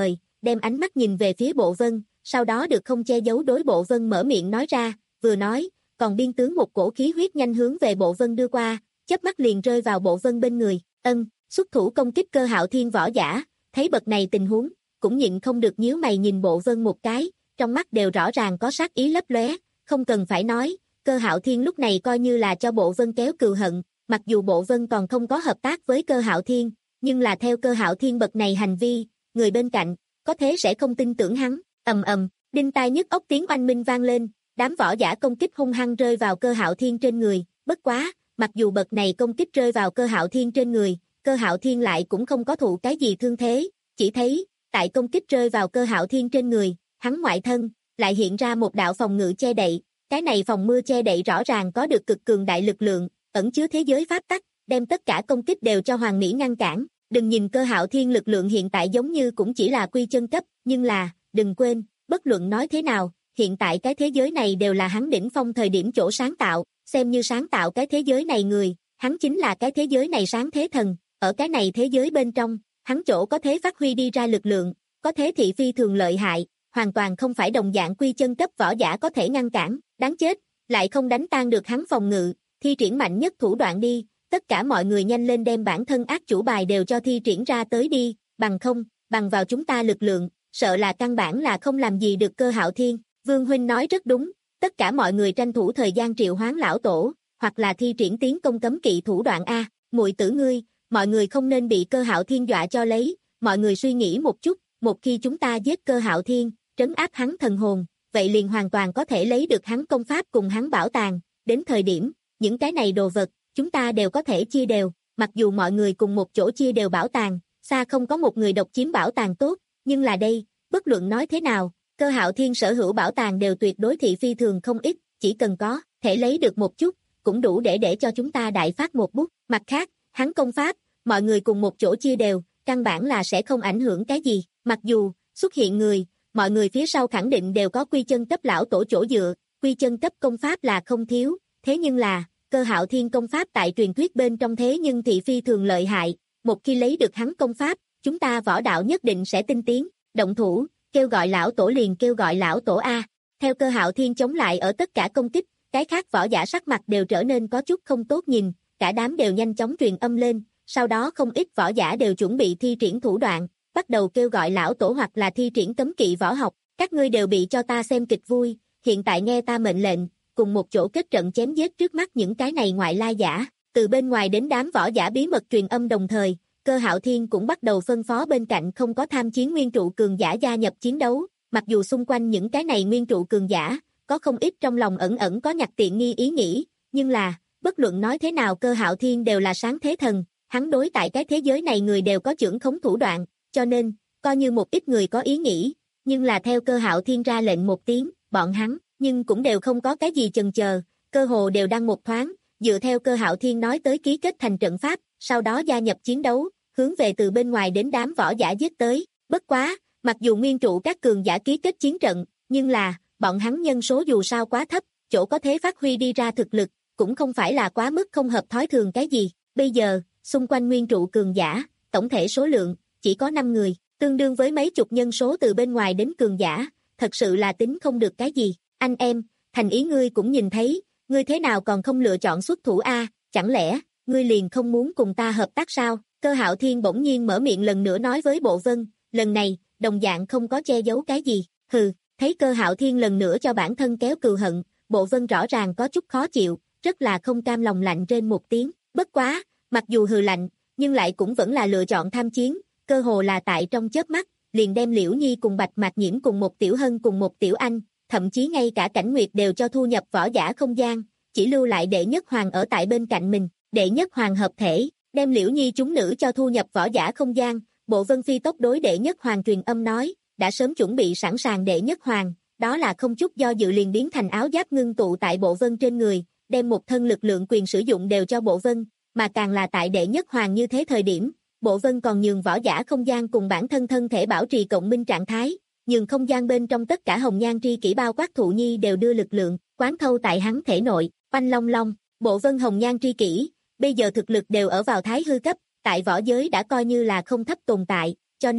đem ánh mắt nhìn về phía Bộ Vân, sau đó được không che giấu đối Bộ Vân mở miệng nói ra, vừa nói, còn biên tướng một cổ khí huyết nhanh hướng về Bộ Vân đưa qua, chớp mắt liền rơi vào Bộ Vân bên người, ân, xuất thủ công kích Cơ Hạo Thiên võ giả, thấy bậc này tình huống, cũng nhịn không được nhíu mày nhìn Bộ Vân một cái, trong mắt đều rõ ràng có sát ý lấp lóe, không cần phải nói, Cơ Hạo Thiên lúc này coi như là cho Bộ Vân kéo cừu hận, mặc dù Bộ Vân còn không có hợp tác với Cơ Hạo Thiên, nhưng là theo Cơ Hạo Thiên bậc này hành vi, người bên cạnh, có thế sẽ không tin tưởng hắn, ầm ầm, đinh tai nhức óc tiếng oanh minh vang lên, đám võ giả công kích hung hăng rơi vào Cơ Hạo Thiên trên người, bất quá, mặc dù bậc này công kích rơi vào Cơ Hạo Thiên trên người, Cơ Hạo Thiên lại cũng không có thụ cái gì thương thế, chỉ thấy, tại công kích rơi vào Cơ Hạo Thiên trên người, hắn ngoại thân, lại hiện ra một đạo phòng ngự che đậy, cái này phòng mưa che đậy rõ ràng có được cực cường đại lực lượng, ẩn chứa thế giới pháp tắc, đem tất cả công kích đều cho Hoàng Mỹ ngăn cản, đừng nhìn Cơ Hạo Thiên lực lượng hiện tại giống như cũng chỉ là quy chân cấp, nhưng là, đừng quên, bất luận nói thế nào, hiện tại cái thế giới này đều là hắn đỉnh phong thời điểm chỗ sáng tạo, xem như sáng tạo cái thế giới này người, hắn chính là cái thế giới này sáng thế thần, ở cái này thế giới bên trong, hắn chỗ có thể phát huy đi ra lực lượng, có thế thị phi thường lợi hại, hoàn toàn không phải đồng dạng quy chân cấp võ giả có thể ngăn cản, đáng chết, lại không đánh tan được hắn phòng ngự, thi triển mạnh nhất thủ đoạn đi, tất cả mọi người nhanh lên đem bản thân ác chủ bài đều cho thi triển ra tới đi, bằng không, bằng vào chúng ta lực lượng, sợ là căn bản là không làm gì được Cơ Hạo Thiên, Vương Huynh nói rất đúng, tất cả mọi người tranh thủ thời gian triệu hoán lão tổ, hoặc là thi triển tiến công cấm kỵ thủ đoạn A, muội tử ngươi, mọi người không nên bị Cơ Hạo Thiên dọa cho lấy, mọi người suy nghĩ một chút, một khi chúng ta giết Cơ Hạo Thiên, trấn áp hắn thần hồn, vậy liền hoàn toàn có thể lấy được hắn công pháp cùng hắn bảo tàng, đến thời điểm, những cái này đồ vật, chúng ta đều có thể chia đều, mặc dù mọi người cùng một chỗ chia đều bảo tàng, xa không có một người độc chiếm bảo tàng tốt, nhưng là đây, bất luận nói thế nào, Cơ Hạo Thiên sở hữu bảo tàng đều tuyệt đối thị phi thường không ít, chỉ cần có, thể lấy được một chút, cũng đủ để để cho chúng ta đại phát một bút, mặt khác, hắn công pháp, mọi người cùng một chỗ chia đều, căn bản là sẽ không ảnh hưởng cái gì, mặc dù, xuất hiện người, mọi người phía sau khẳng định đều có quy chân cấp lão tổ chỗ dựa, quy chân cấp công pháp là không thiếu, thế nhưng là, Cơ Hạo Thiên công pháp tại truyền thuyết bên trong thế nhưng thị phi thường lợi hại, một khi lấy được hắn công pháp, chúng ta võ đạo nhất định sẽ tinh tiến, động thủ, kêu gọi lão tổ liền kêu gọi lão tổ A, theo Cơ Hạo Thiên chống lại ở tất cả công kích, cái khác võ giả sắc mặt đều trở nên có chút không tốt nhìn, cả đám đều nhanh chóng truyền âm lên, sau đó không ít võ giả đều chuẩn bị thi triển thủ đoạn, bắt đầu kêu gọi lão tổ hoặc là thi triển cấm kỵ võ học, các ngươi đều bị cho ta xem kịch vui, hiện tại nghe ta mệnh lệnh, cùng một chỗ kết trận chém giết trước mắt những cái này ngoại lai giả, từ bên ngoài đến đám võ giả bí mật truyền âm đồng thời, Cơ Hạo Thiên cũng bắt đầu phân phó bên cạnh không có tham chiến nguyên trụ cường giả gia nhập chiến đấu, mặc dù xung quanh những cái này nguyên trụ cường giả, có không ít trong lòng ẩn ẩn có nhặt tiện nghi ý nghĩ, nhưng là, bất luận nói thế nào Cơ Hạo Thiên đều là sáng thế thần, hắn đối tại cái thế giới này người đều có chưởng khống thủ đoạn, cho nên, coi như một ít người có ý nghĩ, nhưng là theo Cơ Hạo Thiên ra lệnh một tiếng, bọn hắn, nhưng cũng đều không có cái gì chần chờ, cơ hồ đều đang một thoáng, dựa theo Cơ Hạo Thiên nói tới ký kết thành trận pháp, sau đó gia nhập chiến đấu, hướng về từ bên ngoài đến đám võ giả giết tới, bất quá, mặc dù nguyên trụ các cường giả ký kết chiến trận, nhưng là, bọn hắn nhân số dù sao quá thấp, chỗ có thể phát huy đi ra thực lực, cũng không phải là quá mức không hợp thói thường cái gì, bây giờ, xung quanh nguyên trụ cường giả, tổng thể số lượng, chỉ có năm người, tương đương với mấy chục nhân số từ bên ngoài đến cường giả, thật sự là tính không được cái gì, anh em, thành ý ngươi cũng nhìn thấy, ngươi thế nào còn không lựa chọn xuất thủ A, chẳng lẽ, ngươi liền không muốn cùng ta hợp tác sao, Cơ Hạo Thiên bỗng nhiên mở miệng lần nữa nói với Bộ Vân, lần này, đồng dạng không có che giấu cái gì, hừ, thấy Cơ Hạo Thiên lần nữa cho bản thân kéo cừu hận, Bộ Vân rõ ràng có chút khó chịu, rất là không cam lòng lạnh trên một tiếng, bất quá, mặc dù hừ lạnh, nhưng lại cũng vẫn là lựa chọn tham chiến, cơ hồ là tại trong chớp mắt, liền đem Liễu Nhi cùng Bạch Mạc Nhiễm cùng một Tiểu Hân cùng một Tiểu Anh, thậm chí ngay cả Cảnh Nguyệt đều cho thu nhập võ giả không gian, chỉ lưu lại Đệ Nhất Hoàng ở tại bên cạnh mình, Đệ Nhất Hoàng hợp thể, đem Liễu Nhi chúng nữ cho thu nhập võ giả không gian, Bộ Vân phi tốc đối Đệ Nhất Hoàng truyền âm nói, đã sớm chuẩn bị sẵn sàng Đệ Nhất Hoàng, đó là không chút do dự liền biến thành áo giáp ngưng tụ tại Bộ Vân trên người, đem một thân lực lượng quyền sử dụng đều cho Bộ Vân, mà càng là tại Đệ Nhất Hoàng như thế thời điểm, Bộ Vân còn nhường võ giả không gian cùng bản thân thân thể bảo trì cộng minh trạng thái, nhường không gian bên trong tất cả hồng nhan tri kỷ bao quát thụ nhi đều đưa lực lượng, quán thâu tại hắn thể nội, oanh long long, Bộ Vân hồng nhan tri kỷ, bây giờ thực lực đều ở vào thái hư cấp, tại võ giới đã coi như là không thấp tồn tại, cho nên,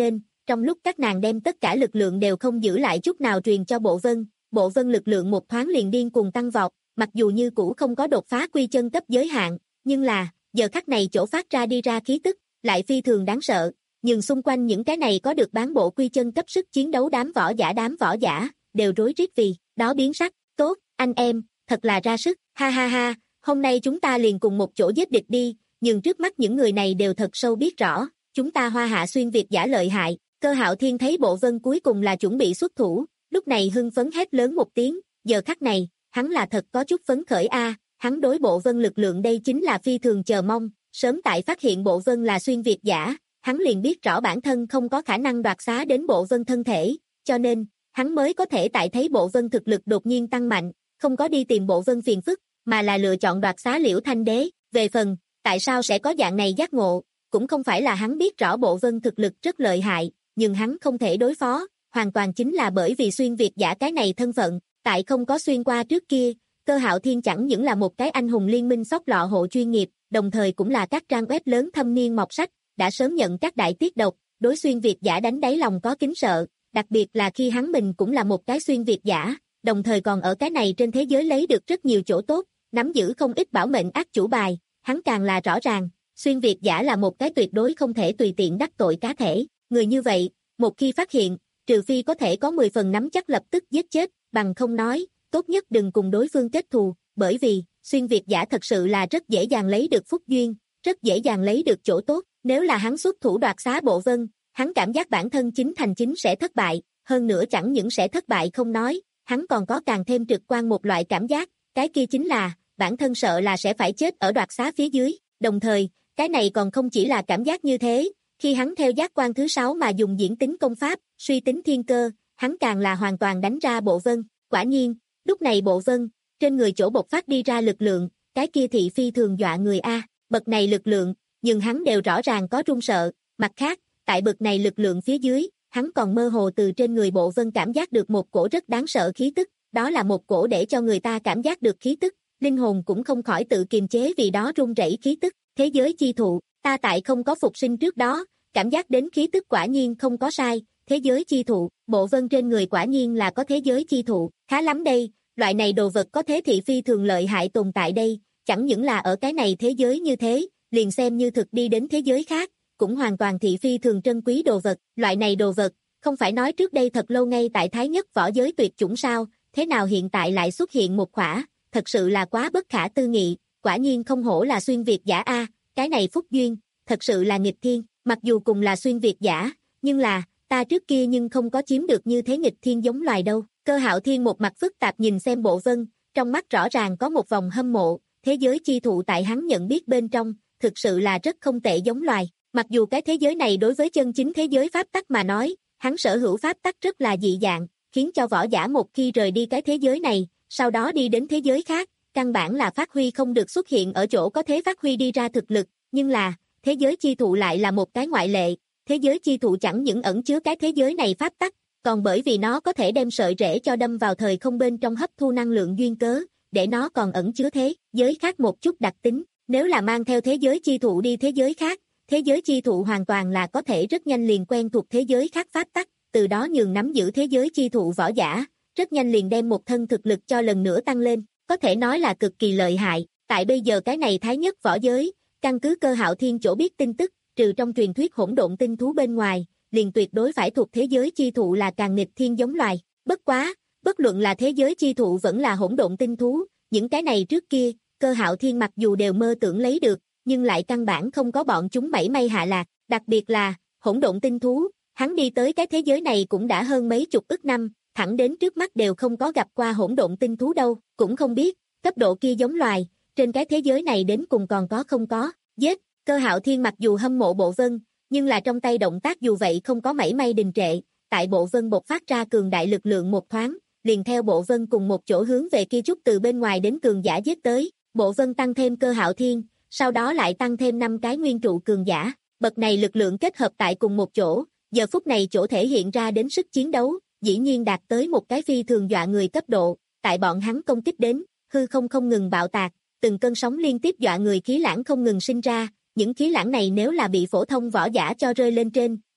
trong lúc các nàng đem tất cả lực lượng đều không giữ lại chút nào truyền cho Bộ Vân, Bộ Vân lực lượng một thoáng liền điên cuồng tăng vọt, mặc dù như cũ không có đột phá quy chân cấp giới hạn, nhưng là, giờ khắc này chỗ phát ra đi ra khí tức, lại phi thường đáng sợ, nhưng xung quanh những cái này có được bán bộ quy chân cấp sức chiến đấu đám võ giả đám võ giả, đều rối rít vì đó biến sắc, tốt, anh em, thật là ra sức, ha ha ha, hôm nay chúng ta liền cùng một chỗ giết địch đi, nhưng trước mắt những người này đều thật sâu biết rõ, chúng ta Hoa Hạ xuyên Việt giả lợi hại, Cơ Hạo Thiên thấy Bộ Vân cuối cùng là chuẩn bị xuất thủ, lúc này hưng phấn hét lớn một tiếng, giờ khắc này, hắn là thật có chút phấn khởi a, hắn đối Bộ Vân lực lượng đây chính là phi thường chờ mong, sớm tại phát hiện Bộ Vân là xuyên Việt giả, hắn liền biết rõ bản thân không có khả năng đoạt xá đến Bộ Vân thân thể, cho nên, hắn mới có thể tại thấy Bộ Vân thực lực đột nhiên tăng mạnh, không có đi tìm Bộ Vân phiền phức, mà là lựa chọn đoạt xá Liễu Thanh Đế, về phần, tại sao sẽ có dạng này giác ngộ, cũng không phải là hắn biết rõ Bộ Vân thực lực rất lợi hại, nhưng hắn không thể đối phó, hoàn toàn chính là bởi vì xuyên Việt giả cái này thân phận, tại không có xuyên qua trước kia, Cơ Hạo Thiên chẳng những là một cái anh hùng liên minh sóc lọ hộ chuyên nghiệp, đồng thời cũng là các trang web lớn thâm niên mọt sách, đã sớm nhận các đại tiết độc, đối xuyên Việt giả đánh đáy lòng có kính sợ, đặc biệt là khi hắn mình cũng là một cái xuyên Việt giả, đồng thời còn ở cái này trên thế giới lấy được rất nhiều chỗ tốt, nắm giữ không ít bảo mệnh ác chủ bài, hắn càng là rõ ràng, xuyên Việt giả là một cái tuyệt đối không thể tùy tiện đắc tội cá thể, người như vậy, một khi phát hiện, trừ phi có thể có mười phần nắm chắc lập tức giết chết, bằng không nói, tốt nhất đừng cùng đối phương kết thù, bởi vì, xuyên Việt giả thật sự là rất dễ dàng lấy được phúc duyên, rất dễ dàng lấy được chỗ tốt, nếu là hắn xuất thủ đoạt xá Bộ Vân, hắn cảm giác bản thân chính thành chính sẽ thất bại, hơn nữa chẳng những sẽ thất bại không nói, hắn còn có càng thêm trực quan một loại cảm giác, cái kia chính là, bản thân sợ là sẽ phải chết ở đoạt xá phía dưới, đồng thời, cái này còn không chỉ là cảm giác như thế, khi hắn theo giác quan thứ sáu mà dùng diễn tính công pháp, suy tính thiên cơ, hắn càng là hoàn toàn đánh ra Bộ Vân, quả nhiên, lúc này Bộ Vân, trên người chỗ bộc phát đi ra lực lượng, cái kia thị phi thường dọa người a, bậc này lực lượng, nhưng hắn đều rõ ràng có run sợ, mặt khác, tại bậc này lực lượng phía dưới, hắn còn mơ hồ từ trên người Bộ Vân cảm giác được một cổ rất đáng sợ khí tức, đó là một cổ để cho người ta cảm giác được khí tức, linh hồn cũng không khỏi tự kiềm chế vì đó run rẩy khí tức, thế giới chi thụ, ta tại không có phục sinh trước đó, cảm giác đến khí tức quả nhiên không có sai, thế giới chi thụ, Bộ Vân trên người quả nhiên là có thế giới chi thụ, khá lắm đây, loại này đồ vật có thế thị phi thường lợi hại tồn tại đây, chẳng những là ở cái này thế giới như thế, liền xem như thực đi đến thế giới khác, cũng hoàn toàn thị phi thường trân quý đồ vật, loại này đồ vật, không phải nói trước đây thật lâu ngay tại Thái Nhất võ giới tuyệt chủng sao, thế nào hiện tại lại xuất hiện một khỏa, thật sự là quá bất khả tư nghị, quả nhiên không hổ là xuyên Việt giả a, cái này phúc duyên, thật sự là nghịch thiên, mặc dù cùng là xuyên Việt giả, nhưng là, ta trước kia nhưng không có chiếm được như thế nghịch thiên giống loài đâu, Cơ Hạo Thiên một mặt phức tạp nhìn xem Bộ Vân, trong mắt rõ ràng có một vòng hâm mộ, thế giới chi thụ tại hắn nhận biết bên trong, thực sự là rất không tệ giống loài, mặc dù cái thế giới này đối với chân chính thế giới pháp tắc mà nói, hắn sở hữu pháp tắc rất là dị dạng, khiến cho võ giả một khi rời đi cái thế giới này, sau đó đi đến thế giới khác, căn bản là phát huy không được xuất hiện ở chỗ có thế phát huy đi ra thực lực, nhưng là, thế giới chi thụ lại là một cái ngoại lệ, thế giới chi thụ chẳng những ẩn chứa cái thế giới này pháp tắc, còn bởi vì nó có thể đem sợi rễ cho đâm vào thời không bên trong hấp thu năng lượng duyên cớ, để nó còn ẩn chứa thế giới khác một chút đặc tính, nếu là mang theo thế giới chi thụ đi thế giới khác, thế giới chi thụ hoàn toàn là có thể rất nhanh liền quen thuộc thế giới khác pháp tắc, từ đó nhường nắm giữ thế giới chi thụ võ giả, rất nhanh liền đem một thân thực lực cho lần nữa tăng lên, có thể nói là cực kỳ lợi hại, tại bây giờ cái này Thái Nhất võ giới, căn cứ Cơ Hạo Thiên chỗ biết tin tức, trừ trong truyền thuyết hỗn độn tinh thú bên ngoài, liền tuyệt đối phải thuộc thế giới chi thụ là càng nghịch thiên giống loài, bất quá, bất luận là thế giới chi thụ vẫn là hỗn độn tinh thú, những cái này trước kia, Cơ Hạo Thiên mặc dù đều mơ tưởng lấy được, nhưng lại căn bản không có bọn chúng mảy may hạ lạc, đặc biệt là, hỗn độn tinh thú, hắn đi tới cái thế giới này cũng đã hơn mấy chục ức năm, thẳng đến trước mắt đều không có gặp qua hỗn độn tinh thú đâu, cũng không biết, cấp độ kia giống loài, trên cái thế giới này đến cùng còn có không có, giết, Cơ Hạo Thiên mặc dù hâm mộ Bộ Vân, nhưng là trong tay động tác dù vậy không có mảy may đình trệ, tại Bộ Vân bộc phát ra cường đại lực lượng một thoáng, liền theo Bộ Vân cùng một chỗ hướng về kia chút từ bên ngoài đến cường giả giết tới, Bộ Vân tăng thêm Cơ Hạo Thiên, sau đó lại tăng thêm năm cái nguyên trụ cường giả, bậc này lực lượng kết hợp tại cùng một chỗ, giờ phút này chỗ thể hiện ra đến sức chiến đấu, dĩ nhiên đạt tới một cái phi thường dọa người cấp độ, tại bọn hắn công kích đến, hư không không ngừng bạo tạc, từng cơn sóng liên tiếp dọa người khí lãng không ngừng sinh ra, những khí lãng này nếu là bị phổ thông võ giả cho rơi lên trên,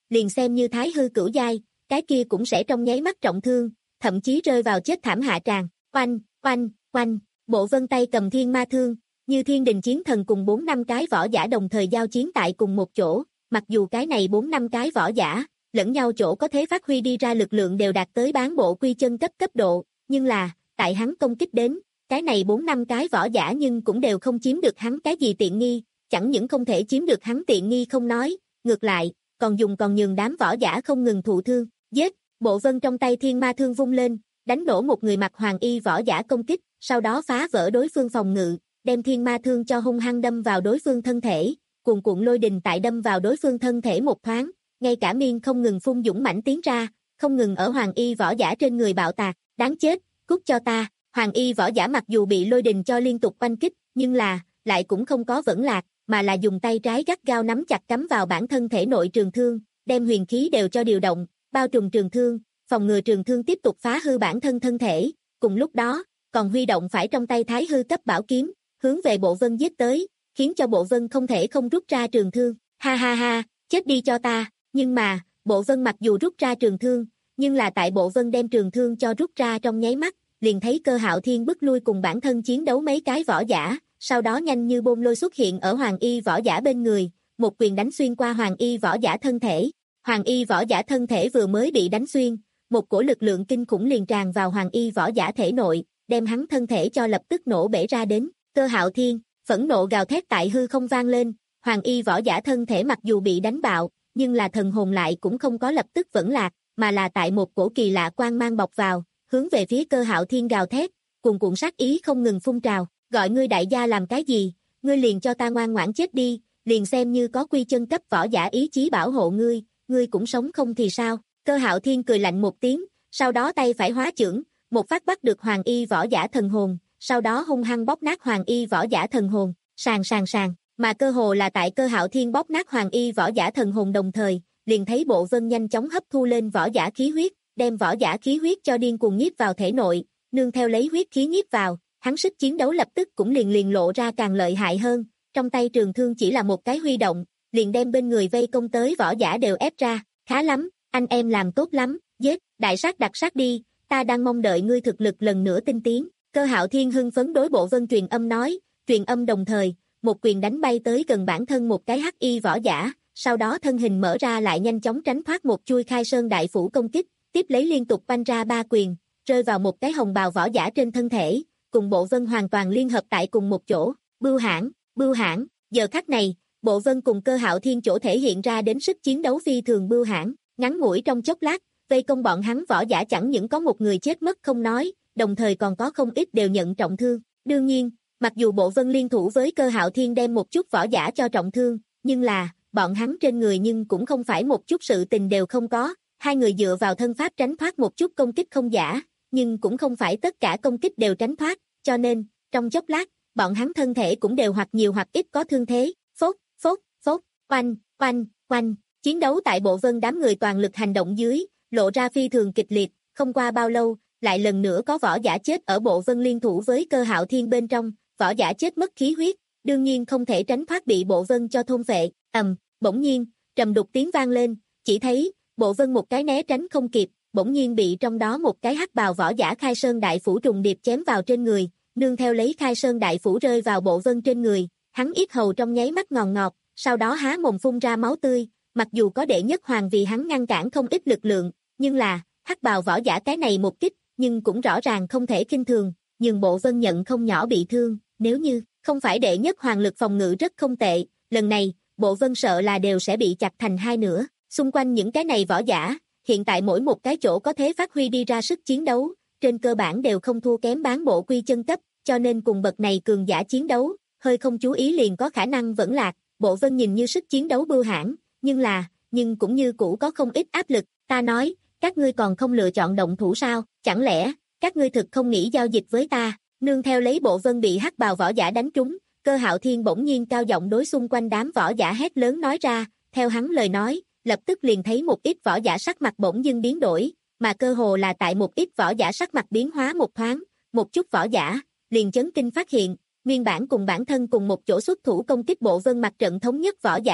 liền xem như thái hư cửu giai, cái kia cũng sẽ trong nháy mắt trọng thương, thậm chí rơi vào chết thảm hạ tràng. Oanh, oanh, oanh, Bộ Vân tay cầm thiên ma thương, như thiên đình chiến thần cùng bốn năm cái võ giả đồng thời giao chiến tại cùng một chỗ, mặc dù cái này bốn năm cái võ giả, lẫn nhau chỗ có thể phát huy đi ra lực lượng đều đạt tới bán bộ quy chân cấp cấp độ, nhưng là, tại hắn công kích đến, cái này bốn năm cái võ giả nhưng cũng đều không chiếm được hắn cái gì tiện nghi, chẳng những không thể chiếm được hắn tiện nghi không nói, ngược lại, còn dùng còn nhường đám võ giả không ngừng thụ thương, giết, Bộ Vân trong tay thiên ma thương vung lên, đánh nổ một người mặc hoàng y võ giả công kích, sau đó phá vỡ đối phương phòng ngự, đem thiên ma thương cho hung hăng đâm vào đối phương thân thể, cuồn cuộn lôi đình tại đâm vào đối phương thân thể một thoáng, ngay cả miên không ngừng phun dũng mãnh tiến ra, không ngừng ở hoàng y võ giả trên người bạo tạc, đáng chết, cút cho ta, hoàng y võ giả mặc dù bị lôi đình cho liên tục oanh kích, nhưng là, lại cũng không có vẫn lạc, mà là dùng tay trái gắt gao nắm chặt cắm vào bản thân thể nội trường thương, đem huyền khí đều cho điều động, bao trùm trường thương, phòng ngừa trường thương tiếp tục phá hư bản thân thân thể, cùng lúc đó, còn huy động phải trong tay thái hư cấp bảo kiếm, hướng về Bộ Vân giết tới, khiến cho Bộ Vân không thể không rút ra trường thương, ha ha ha, chết đi cho ta, nhưng mà, Bộ Vân mặc dù rút ra trường thương, nhưng là tại Bộ Vân đem trường thương cho rút ra trong nháy mắt, liền thấy Cơ Hạo Thiên bức lui cùng bản thân chiến đấu mấy cái võ giả, sau đó nhanh như bôn lôi xuất hiện ở hoàng y võ giả bên người, một quyền đánh xuyên qua hoàng y võ giả thân thể, hoàng y võ giả thân thể vừa mới bị đánh xuyên, một cổ lực lượng kinh khủng liền tràn vào hoàng y võ giả thể nội, đem hắn thân thể cho lập tức nổ bể ra đến, Cơ Hạo Thiên, phẫn nộ gào thét tại hư không vang lên, hoàng y võ giả thân thể mặc dù bị đánh bạo, nhưng là thần hồn lại cũng không có lập tức vẫn lạc, mà là tại một cổ kỳ lạ quang mang bọc vào, hướng về phía Cơ Hạo Thiên gào thét, cuồn cuộn sát ý không ngừng phun trào, gọi ngươi đại gia làm cái gì, ngươi liền cho ta ngoan ngoãn chết đi, liền xem như có quy chân cấp võ giả ý chí bảo hộ ngươi, ngươi cũng sống không thì sao, Cơ Hạo Thiên cười lạnh một tiếng, sau đó tay phải hóa chưởng, một phát bắt được hoàng y võ giả thần hồn, sau đó hung hăng bóp nát hoàng y võ giả thần hồn, sàn sàn sàn, mà cơ hồ là tại Cơ Hạo Thiên bóp nát hoàng y võ giả thần hồn đồng thời, liền thấy Bộ Vân nhanh chóng hấp thu lên võ giả khí huyết, đem võ giả khí huyết cho điên cuồng nhiếp vào thể nội, nương theo lấy huyết khí nhiếp vào, hắn sức chiến đấu lập tức cũng liền liền lộ ra càng lợi hại hơn, trong tay trường thương chỉ là một cái huy động, liền đem bên người vây công tới võ giả đều ép ra, khá lắm, anh em làm tốt lắm, giết, đại sát đặc sát đi, ta đang mong đợi ngươi thực lực lần nữa tinh tiến. Cơ Hạo Thiên hưng phấn đối Bộ Vân truyền âm nói, truyền âm đồng thời, một quyền đánh bay tới gần bản thân một cái hắc y võ giả, sau đó thân hình mở ra lại nhanh chóng tránh thoát một chui khai sơn đại phủ công kích, tiếp lấy liên tục banh ra ba quyền, rơi vào một cái hồng bào võ giả trên thân thể, cùng Bộ Vân hoàn toàn liên hợp tại cùng một chỗ, bưu hãn, bưu hãn, giờ khắc này, Bộ Vân cùng Cơ Hạo Thiên chỗ thể hiện ra đến sức chiến đấu phi thường bưu hãn, ngắn ngủi trong chốc lát, vây công bọn hắn võ giả chẳng những có một người chết mất không nói, đồng thời còn có không ít đều nhận trọng thương. Đương nhiên, mặc dù Bộ Vân liên thủ với Cơ Hạo Thiên đem một chút võ giả cho trọng thương, nhưng là, bọn hắn trên người nhưng cũng không phải một chút sự tình đều không có, hai người dựa vào thân pháp tránh thoát một chút công kích không giả, nhưng cũng không phải tất cả công kích đều tránh thoát, cho nên, trong chốc lát, bọn hắn thân thể cũng đều hoặc nhiều hoặc ít có thương thế, phốt, phốt, phốt, oanh, oanh, oanh, chiến đấu tại Bộ Vân đám người toàn lực hành động dưới, lộ ra phi thường kịch liệt, không qua bao lâu, lại lần nữa có võ giả chết ở Bộ Vân liên thủ với Cơ Hạo Thiên bên trong, võ giả chết mất khí huyết, đương nhiên không thể tránh thoát bị Bộ Vân cho thôn phệ, ầm, bỗng nhiên, trầm đục tiếng vang lên, chỉ thấy, Bộ Vân một cái né tránh không kịp, bỗng nhiên bị trong đó một cái hắc bào võ giả khai sơn đại phủ trùng điệp chém vào trên người, nương theo lấy khai sơn đại phủ rơi vào Bộ Vân trên người, hắn yết hầu trong nháy mắt ngòn ngọt, sau đó há mồm phun ra máu tươi, mặc dù có đệ nhất hoàng vì hắn ngăn cản không ít lực lượng, nhưng là, hắc bào võ giả cái này một kích, nhưng cũng rõ ràng không thể khinh thường, nhưng Bộ Vân nhận không nhỏ bị thương, nếu như không phải đệ nhất hoàng lực phòng ngự rất không tệ, lần này, Bộ Vân sợ là đều sẽ bị chặt thành hai nửa, xung quanh những cái này võ giả, hiện tại mỗi một cái chỗ có thể phát huy đi ra sức chiến đấu, trên cơ bản đều không thua kém bán bộ quy chân cấp, cho nên cùng bậc này cường giả chiến đấu, hơi không chú ý liền có khả năng vẫn lạc, Bộ Vân nhìn như sức chiến đấu bưu hãn, nhưng là, nhưng cũng như cũ có không ít áp lực, ta nói, các ngươi còn không lựa chọn động thủ sao, chẳng lẽ, các ngươi thực không nghĩ giao dịch với ta, nương theo lấy Bộ Vân bị hắc bào võ giả đánh trúng, Cơ Hạo Thiên bỗng nhiên cao giọng đối xung quanh đám võ giả hét lớn nói ra, theo hắn lời nói, lập tức liền thấy một ít võ giả sắc mặt bỗng dưng biến đổi, mà cơ hồ là tại một ít võ giả sắc mặt biến hóa một thoáng, một chút võ giả, liền chấn kinh phát hiện, nguyên bản cùng bản thân cùng một chỗ xuất thủ công kích Bộ Vân mặt trận thống nhất võ giả,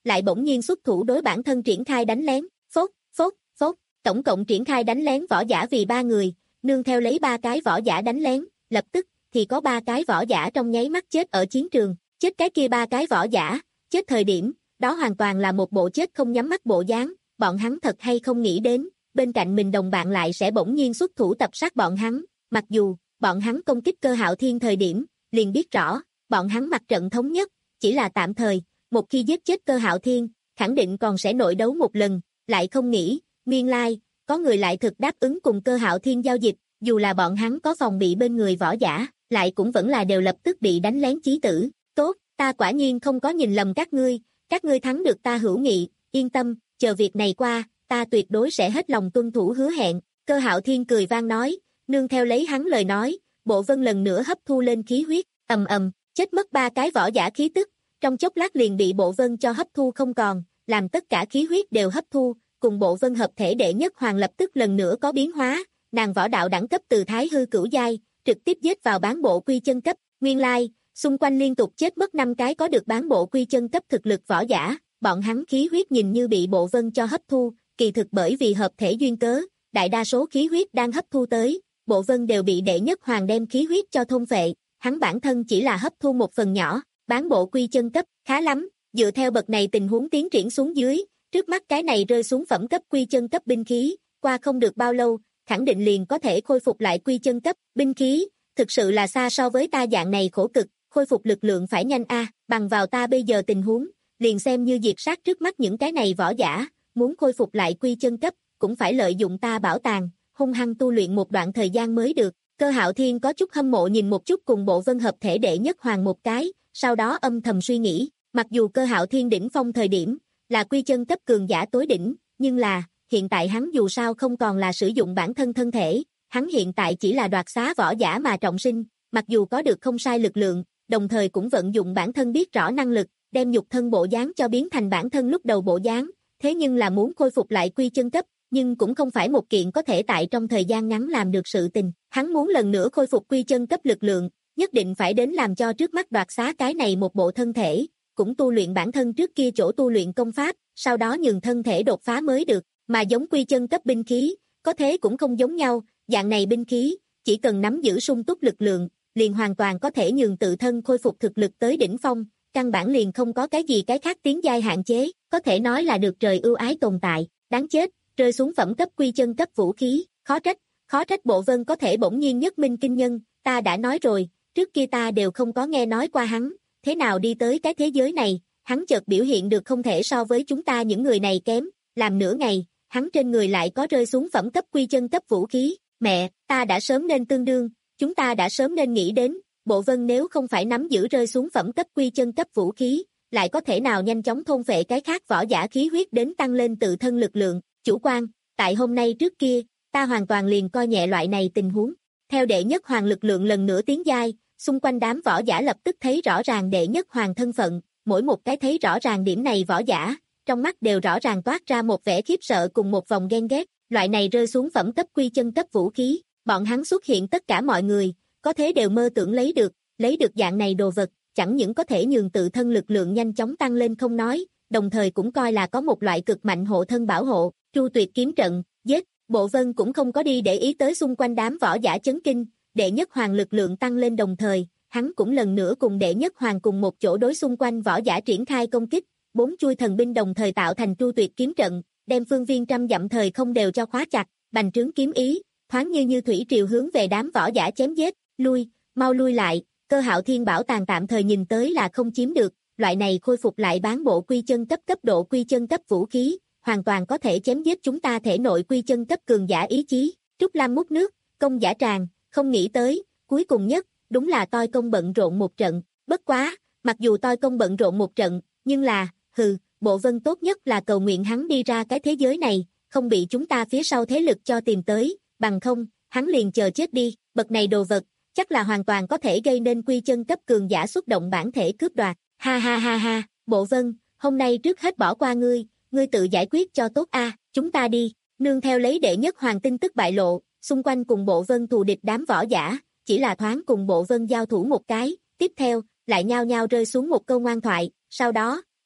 lại bỗng nhiên xuất thủ đối bản thân triển khai đánh lén, phốt, phốt, phốt, tổng cộng triển khai đánh lén võ giả vì ba người, nương theo lấy ba cái võ giả đánh lén, lập tức thì có ba cái võ giả trong nháy mắt chết ở chiến trường, chết cái kia ba cái võ giả, chết thời điểm, đó hoàn toàn là một bộ chết không nhắm mắt bộ dáng, bọn hắn thật hay không nghĩ đến, bên cạnh mình đồng bạn lại sẽ bỗng nhiên xuất thủ tập sát bọn hắn, mặc dù, bọn hắn công kích Cơ Hạo Thiên thời điểm, liền biết rõ, bọn hắn mặt trận thống nhất, chỉ là tạm thời, một khi giết chết Cơ Hạo Thiên, khẳng định còn sẽ nội đấu một lần, lại không nghĩ, nguyên lai, có người lại thực đáp ứng cùng Cơ Hạo Thiên giao dịch, dù là bọn hắn có phòng bị bên người võ giả, lại cũng vẫn là đều lập tức bị đánh lén chí tử, tốt, ta quả nhiên không có nhìn lầm các ngươi, các ngươi thắng được ta hữu nghị, yên tâm, chờ việc này qua, ta tuyệt đối sẽ hết lòng tuân thủ hứa hẹn, Cơ Hạo Thiên cười vang nói, nương theo lấy hắn lời nói, Bộ Vân lần nữa hấp thu lên khí huyết, ầm ầm, chết mất ba cái võ giả khí tức, trong chốc lát liền bị Bộ Vân cho hấp thu không còn, làm tất cả khí huyết đều hấp thu, cùng Bộ Vân hợp thể đệ nhất hoàng lập tức lần nữa có biến hóa, nàng võ đạo đẳng cấp từ thái hư cửu giai, trực tiếp giết vào bán bộ quy chân cấp, nguyên lai, xung quanh liên tục chết mất năm cái có được bán bộ quy chân cấp thực lực võ giả, bọn hắn khí huyết nhìn như bị Bộ Vân cho hấp thu, kỳ thực bởi vì hợp thể duyên cớ, đại đa số khí huyết đang hấp thu tới, Bộ Vân đều bị đệ nhất hoàng đem khí huyết cho thôn phệ, hắn bản thân chỉ là hấp thu một phần nhỏ, bán bộ quy chân cấp, khá lắm, dựa theo bậc này tình huống tiến triển xuống dưới, trước mắt cái này rơi xuống phẩm cấp quy chân cấp binh khí, qua không được bao lâu, khẳng định liền có thể khôi phục lại quy chân cấp, binh khí, thực sự là xa so với ta dạng này khổ cực, khôi phục lực lượng phải nhanh a, bằng vào ta bây giờ tình huống, liền xem như diệt sát trước mắt những cái này võ giả, muốn khôi phục lại quy chân cấp, cũng phải lợi dụng ta bảo tàng, hung hăng tu luyện một đoạn thời gian mới được. Cơ Hạo Thiên có chút hâm mộ nhìn một chút cùng Bộ Vân hợp thể đệ nhất hoàng một cái, sau đó âm thầm suy nghĩ, mặc dù Cơ Hạo Thiên đỉnh phong thời điểm, là quy chân cấp cường giả tối đỉnh, nhưng là, hiện tại hắn dù sao không còn là sử dụng bản thân thân thể, hắn hiện tại chỉ là đoạt xá võ giả mà trọng sinh, mặc dù có được không sai lực lượng, đồng thời cũng vận dụng bản thân biết rõ năng lực, đem nhục thân bộ dáng cho biến thành bản thân lúc đầu bộ dáng, thế nhưng là muốn khôi phục lại quy chân cấp, nhưng cũng không phải một kiện có thể tại trong thời gian ngắn làm được sự tình, hắn muốn lần nữa khôi phục quy chân cấp lực lượng, nhất định phải đến làm cho trước mắt đoạt xá cái này một bộ thân thể, cũng tu luyện bản thân trước kia chỗ tu luyện công pháp, sau đó nhường thân thể đột phá mới được, mà giống quy chân cấp binh khí, có thế cũng không giống nhau, dạng này binh khí, chỉ cần nắm giữ sung túc lực lượng, liền hoàn toàn có thể nhường tự thân khôi phục thực lực tới đỉnh phong, căn bản liền không có cái gì cái khác tiến giai hạn chế, có thể nói là được trời ưu ái tồn tại, đáng chết, rơi xuống phẩm cấp quy chân cấp vũ khí, khó trách, khó trách Bộ Vân có thể bỗng nhiên nhất minh kinh nhân, ta đã nói rồi, trước kia ta đều không có nghe nói qua hắn, thế nào đi tới cái thế giới này, hắn chợt biểu hiện được không thể so với chúng ta những người này kém, làm nửa ngày, hắn trên người lại có rơi xuống phẩm cấp quy chân cấp vũ khí, mẹ, ta đã sớm nên tương đương, chúng ta đã sớm nên nghĩ đến, Bộ Vân nếu không phải nắm giữ rơi xuống phẩm cấp quy chân cấp vũ khí, lại có thể nào nhanh chóng thôn phệ cái khác võ giả khí huyết đến tăng lên tự thân lực lượng, chủ quan, tại hôm nay trước kia, ta hoàn toàn liền coi nhẹ loại này tình huống, theo đệ nhất hoàng lực lượng lần nữa tiến giai, xung quanh đám võ giả lập tức thấy rõ ràng đệ nhất hoàng thân phận, mỗi một cái thấy rõ ràng điểm này võ giả, trong mắt đều rõ ràng toát ra một vẻ khiếp sợ cùng một vòng ghen ghét, loại này rơi xuống phẩm cấp quy chân cấp vũ khí, bọn hắn xuất hiện tất cả mọi người, có thế đều mơ tưởng lấy được, lấy được dạng này đồ vật, chẳng những có thể nhường tự thân lực lượng nhanh chóng tăng lên không nói, đồng thời cũng coi là có một loại cực mạnh hộ thân bảo hộ, Tru Tuyệt kiếm trận, giết, Bộ Vân cũng không có đi để ý tới xung quanh đám võ giả chấn kinh, đệ nhất hoàng lực lượng tăng lên đồng thời, hắn cũng lần nữa cùng đệ nhất hoàng cùng một chỗ đối xung quanh võ giả triển khai công kích, bốn chuôi thần binh đồng thời tạo thành Tru Tuyệt kiếm trận, đem phương viên trăm dặm thời không đều cho khóa chặt, bành trướng kiếm ý, thoáng như như thủy triều hướng về đám võ giả chém giết, lui, mau lui lại, Cơ Hạo Thiên bảo tàng tạm thời nhìn tới là không chiếm được, loại này khôi phục lại bán bộ quy chân cấp cấp độ quy chân cấp vũ khí, hoàn toàn có thể chém giết chúng ta thể nội quy chân cấp cường giả ý chí, Trúc Lam múc nước, công giả tràng, không nghĩ tới, cuối cùng nhất, đúng là toi công bận rộn một trận, bất quá, mặc dù toi công bận rộn một trận, nhưng là, hừ, Bộ Vân tốt nhất là cầu nguyện hắn đi ra cái thế giới này, không bị chúng ta phía sau thế lực cho tìm tới, bằng không, hắn liền chờ chết đi, bậc này đồ vật, chắc là hoàn toàn có thể gây nên quy chân cấp cường giả xuất động bản thể cướp đoạt, ha ha ha ha, Bộ Vân, hôm nay trước hết bỏ qua ngươi, ngươi tự giải quyết cho tốt a, chúng ta đi, nương theo lấy đệ nhất hoàng tin tức bại lộ, xung quanh cùng Bộ Vân thù địch đám võ giả, chỉ là thoáng cùng Bộ Vân giao thủ một cái, tiếp theo, lại nhao nhao rơi xuống một câu ngoan thoại, sau đó,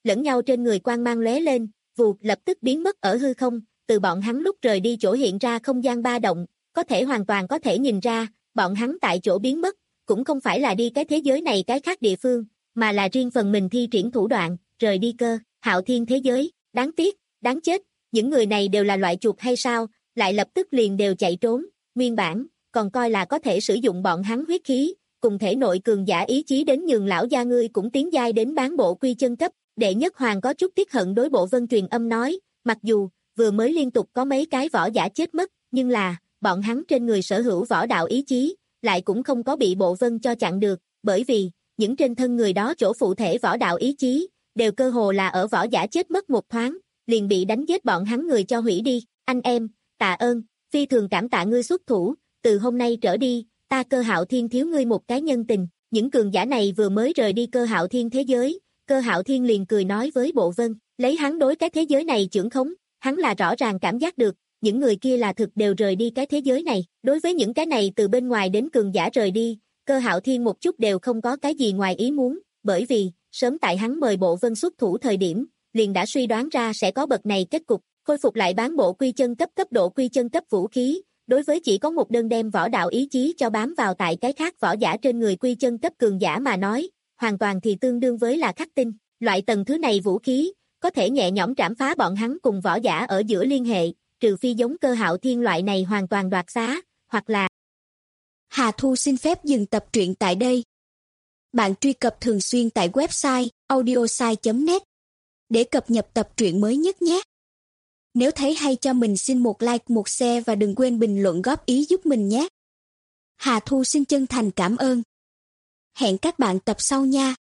lẫn nhau trên người quang mang lóe lên, vụt lập tức biến mất ở hư không, từ bọn hắn lúc rời đi chỗ hiện ra không gian ba động, có thể hoàn toàn có thể nhìn ra, bọn hắn tại chỗ biến mất, cũng không phải là đi cái thế giới này cái khác địa phương, mà là riêng phần mình thi triển thủ đoạn, rời đi Cơ Hạo Thiên thế giới, đáng tiếc, đáng chết, những người này đều là loại chuột hay sao, lại lập tức liền đều chạy trốn, nguyên bản, còn coi là có thể sử dụng bọn hắn huyết khí, cùng thể nội cường giả ý chí đến nhường lão gia ngươi cũng tiến giai đến bán bộ quy chân cấp, đệ nhất hoàng có chút tiếc hận đối Bộ Vân truyền âm nói, mặc dù, vừa mới liên tục có mấy cái võ giả chết mất, nhưng là, bọn hắn trên người sở hữu võ đạo ý chí, lại cũng không có bị Bộ Vân cho chặn được, bởi vì, những trên thân người đó chỗ phụ thể võ đạo ý chí, đều cơ hồ là ở võ giả chết mất một thoáng, liền bị đánh giết bọn hắn người cho hủy đi, anh em, tạ ơn, phi thường cảm tạ ngươi xuất thủ, từ hôm nay trở đi, ta Cơ Hạo Thiên thiếu ngươi một cái nhân tình, những cường giả này vừa mới rời đi Cơ Hạo Thiên thế giới, Cơ Hạo Thiên liền cười nói với Bộ Vân, lấy hắn đối cái thế giới này chưởng khống, hắn là rõ ràng cảm giác được, những người kia là thực đều rời đi cái thế giới này, đối với những cái này từ bên ngoài đến cường giả rời đi, Cơ Hạo Thiên một chút đều không có cái gì ngoài ý muốn, bởi vì, sớm tại hắn mời Bộ Vân xuất thủ thời điểm, liền đã suy đoán ra sẽ có bậc này kết cục, khôi phục lại bán bộ quy chân cấp cấp độ quy chân cấp vũ khí, đối với chỉ có một đơn đem võ đạo ý chí cho bám vào tại cái khác võ giả trên người quy chân cấp cường giả mà nói, hoàn toàn thì tương đương với là khắc tinh, loại tầng thứ này vũ khí, có thể nhẹ nhõm trảm phá bọn hắn cùng võ giả ở giữa liên hệ, trừ phi giống Cơ Hạo Thiên loại này hoàn toàn đoạt xá, hoặc là Hà Thu xin phép dừng tập truyện tại đây. Bạn truy cập thường xuyên tại website audiosai chấm net để cập nhật tập truyện mới nhất nhé. Nếu thấy hay cho mình xin một like, một share và đừng quên bình luận góp ý giúp mình nhé. Hà Thu xin chân thành cảm ơn. Hẹn các bạn tập sau nha.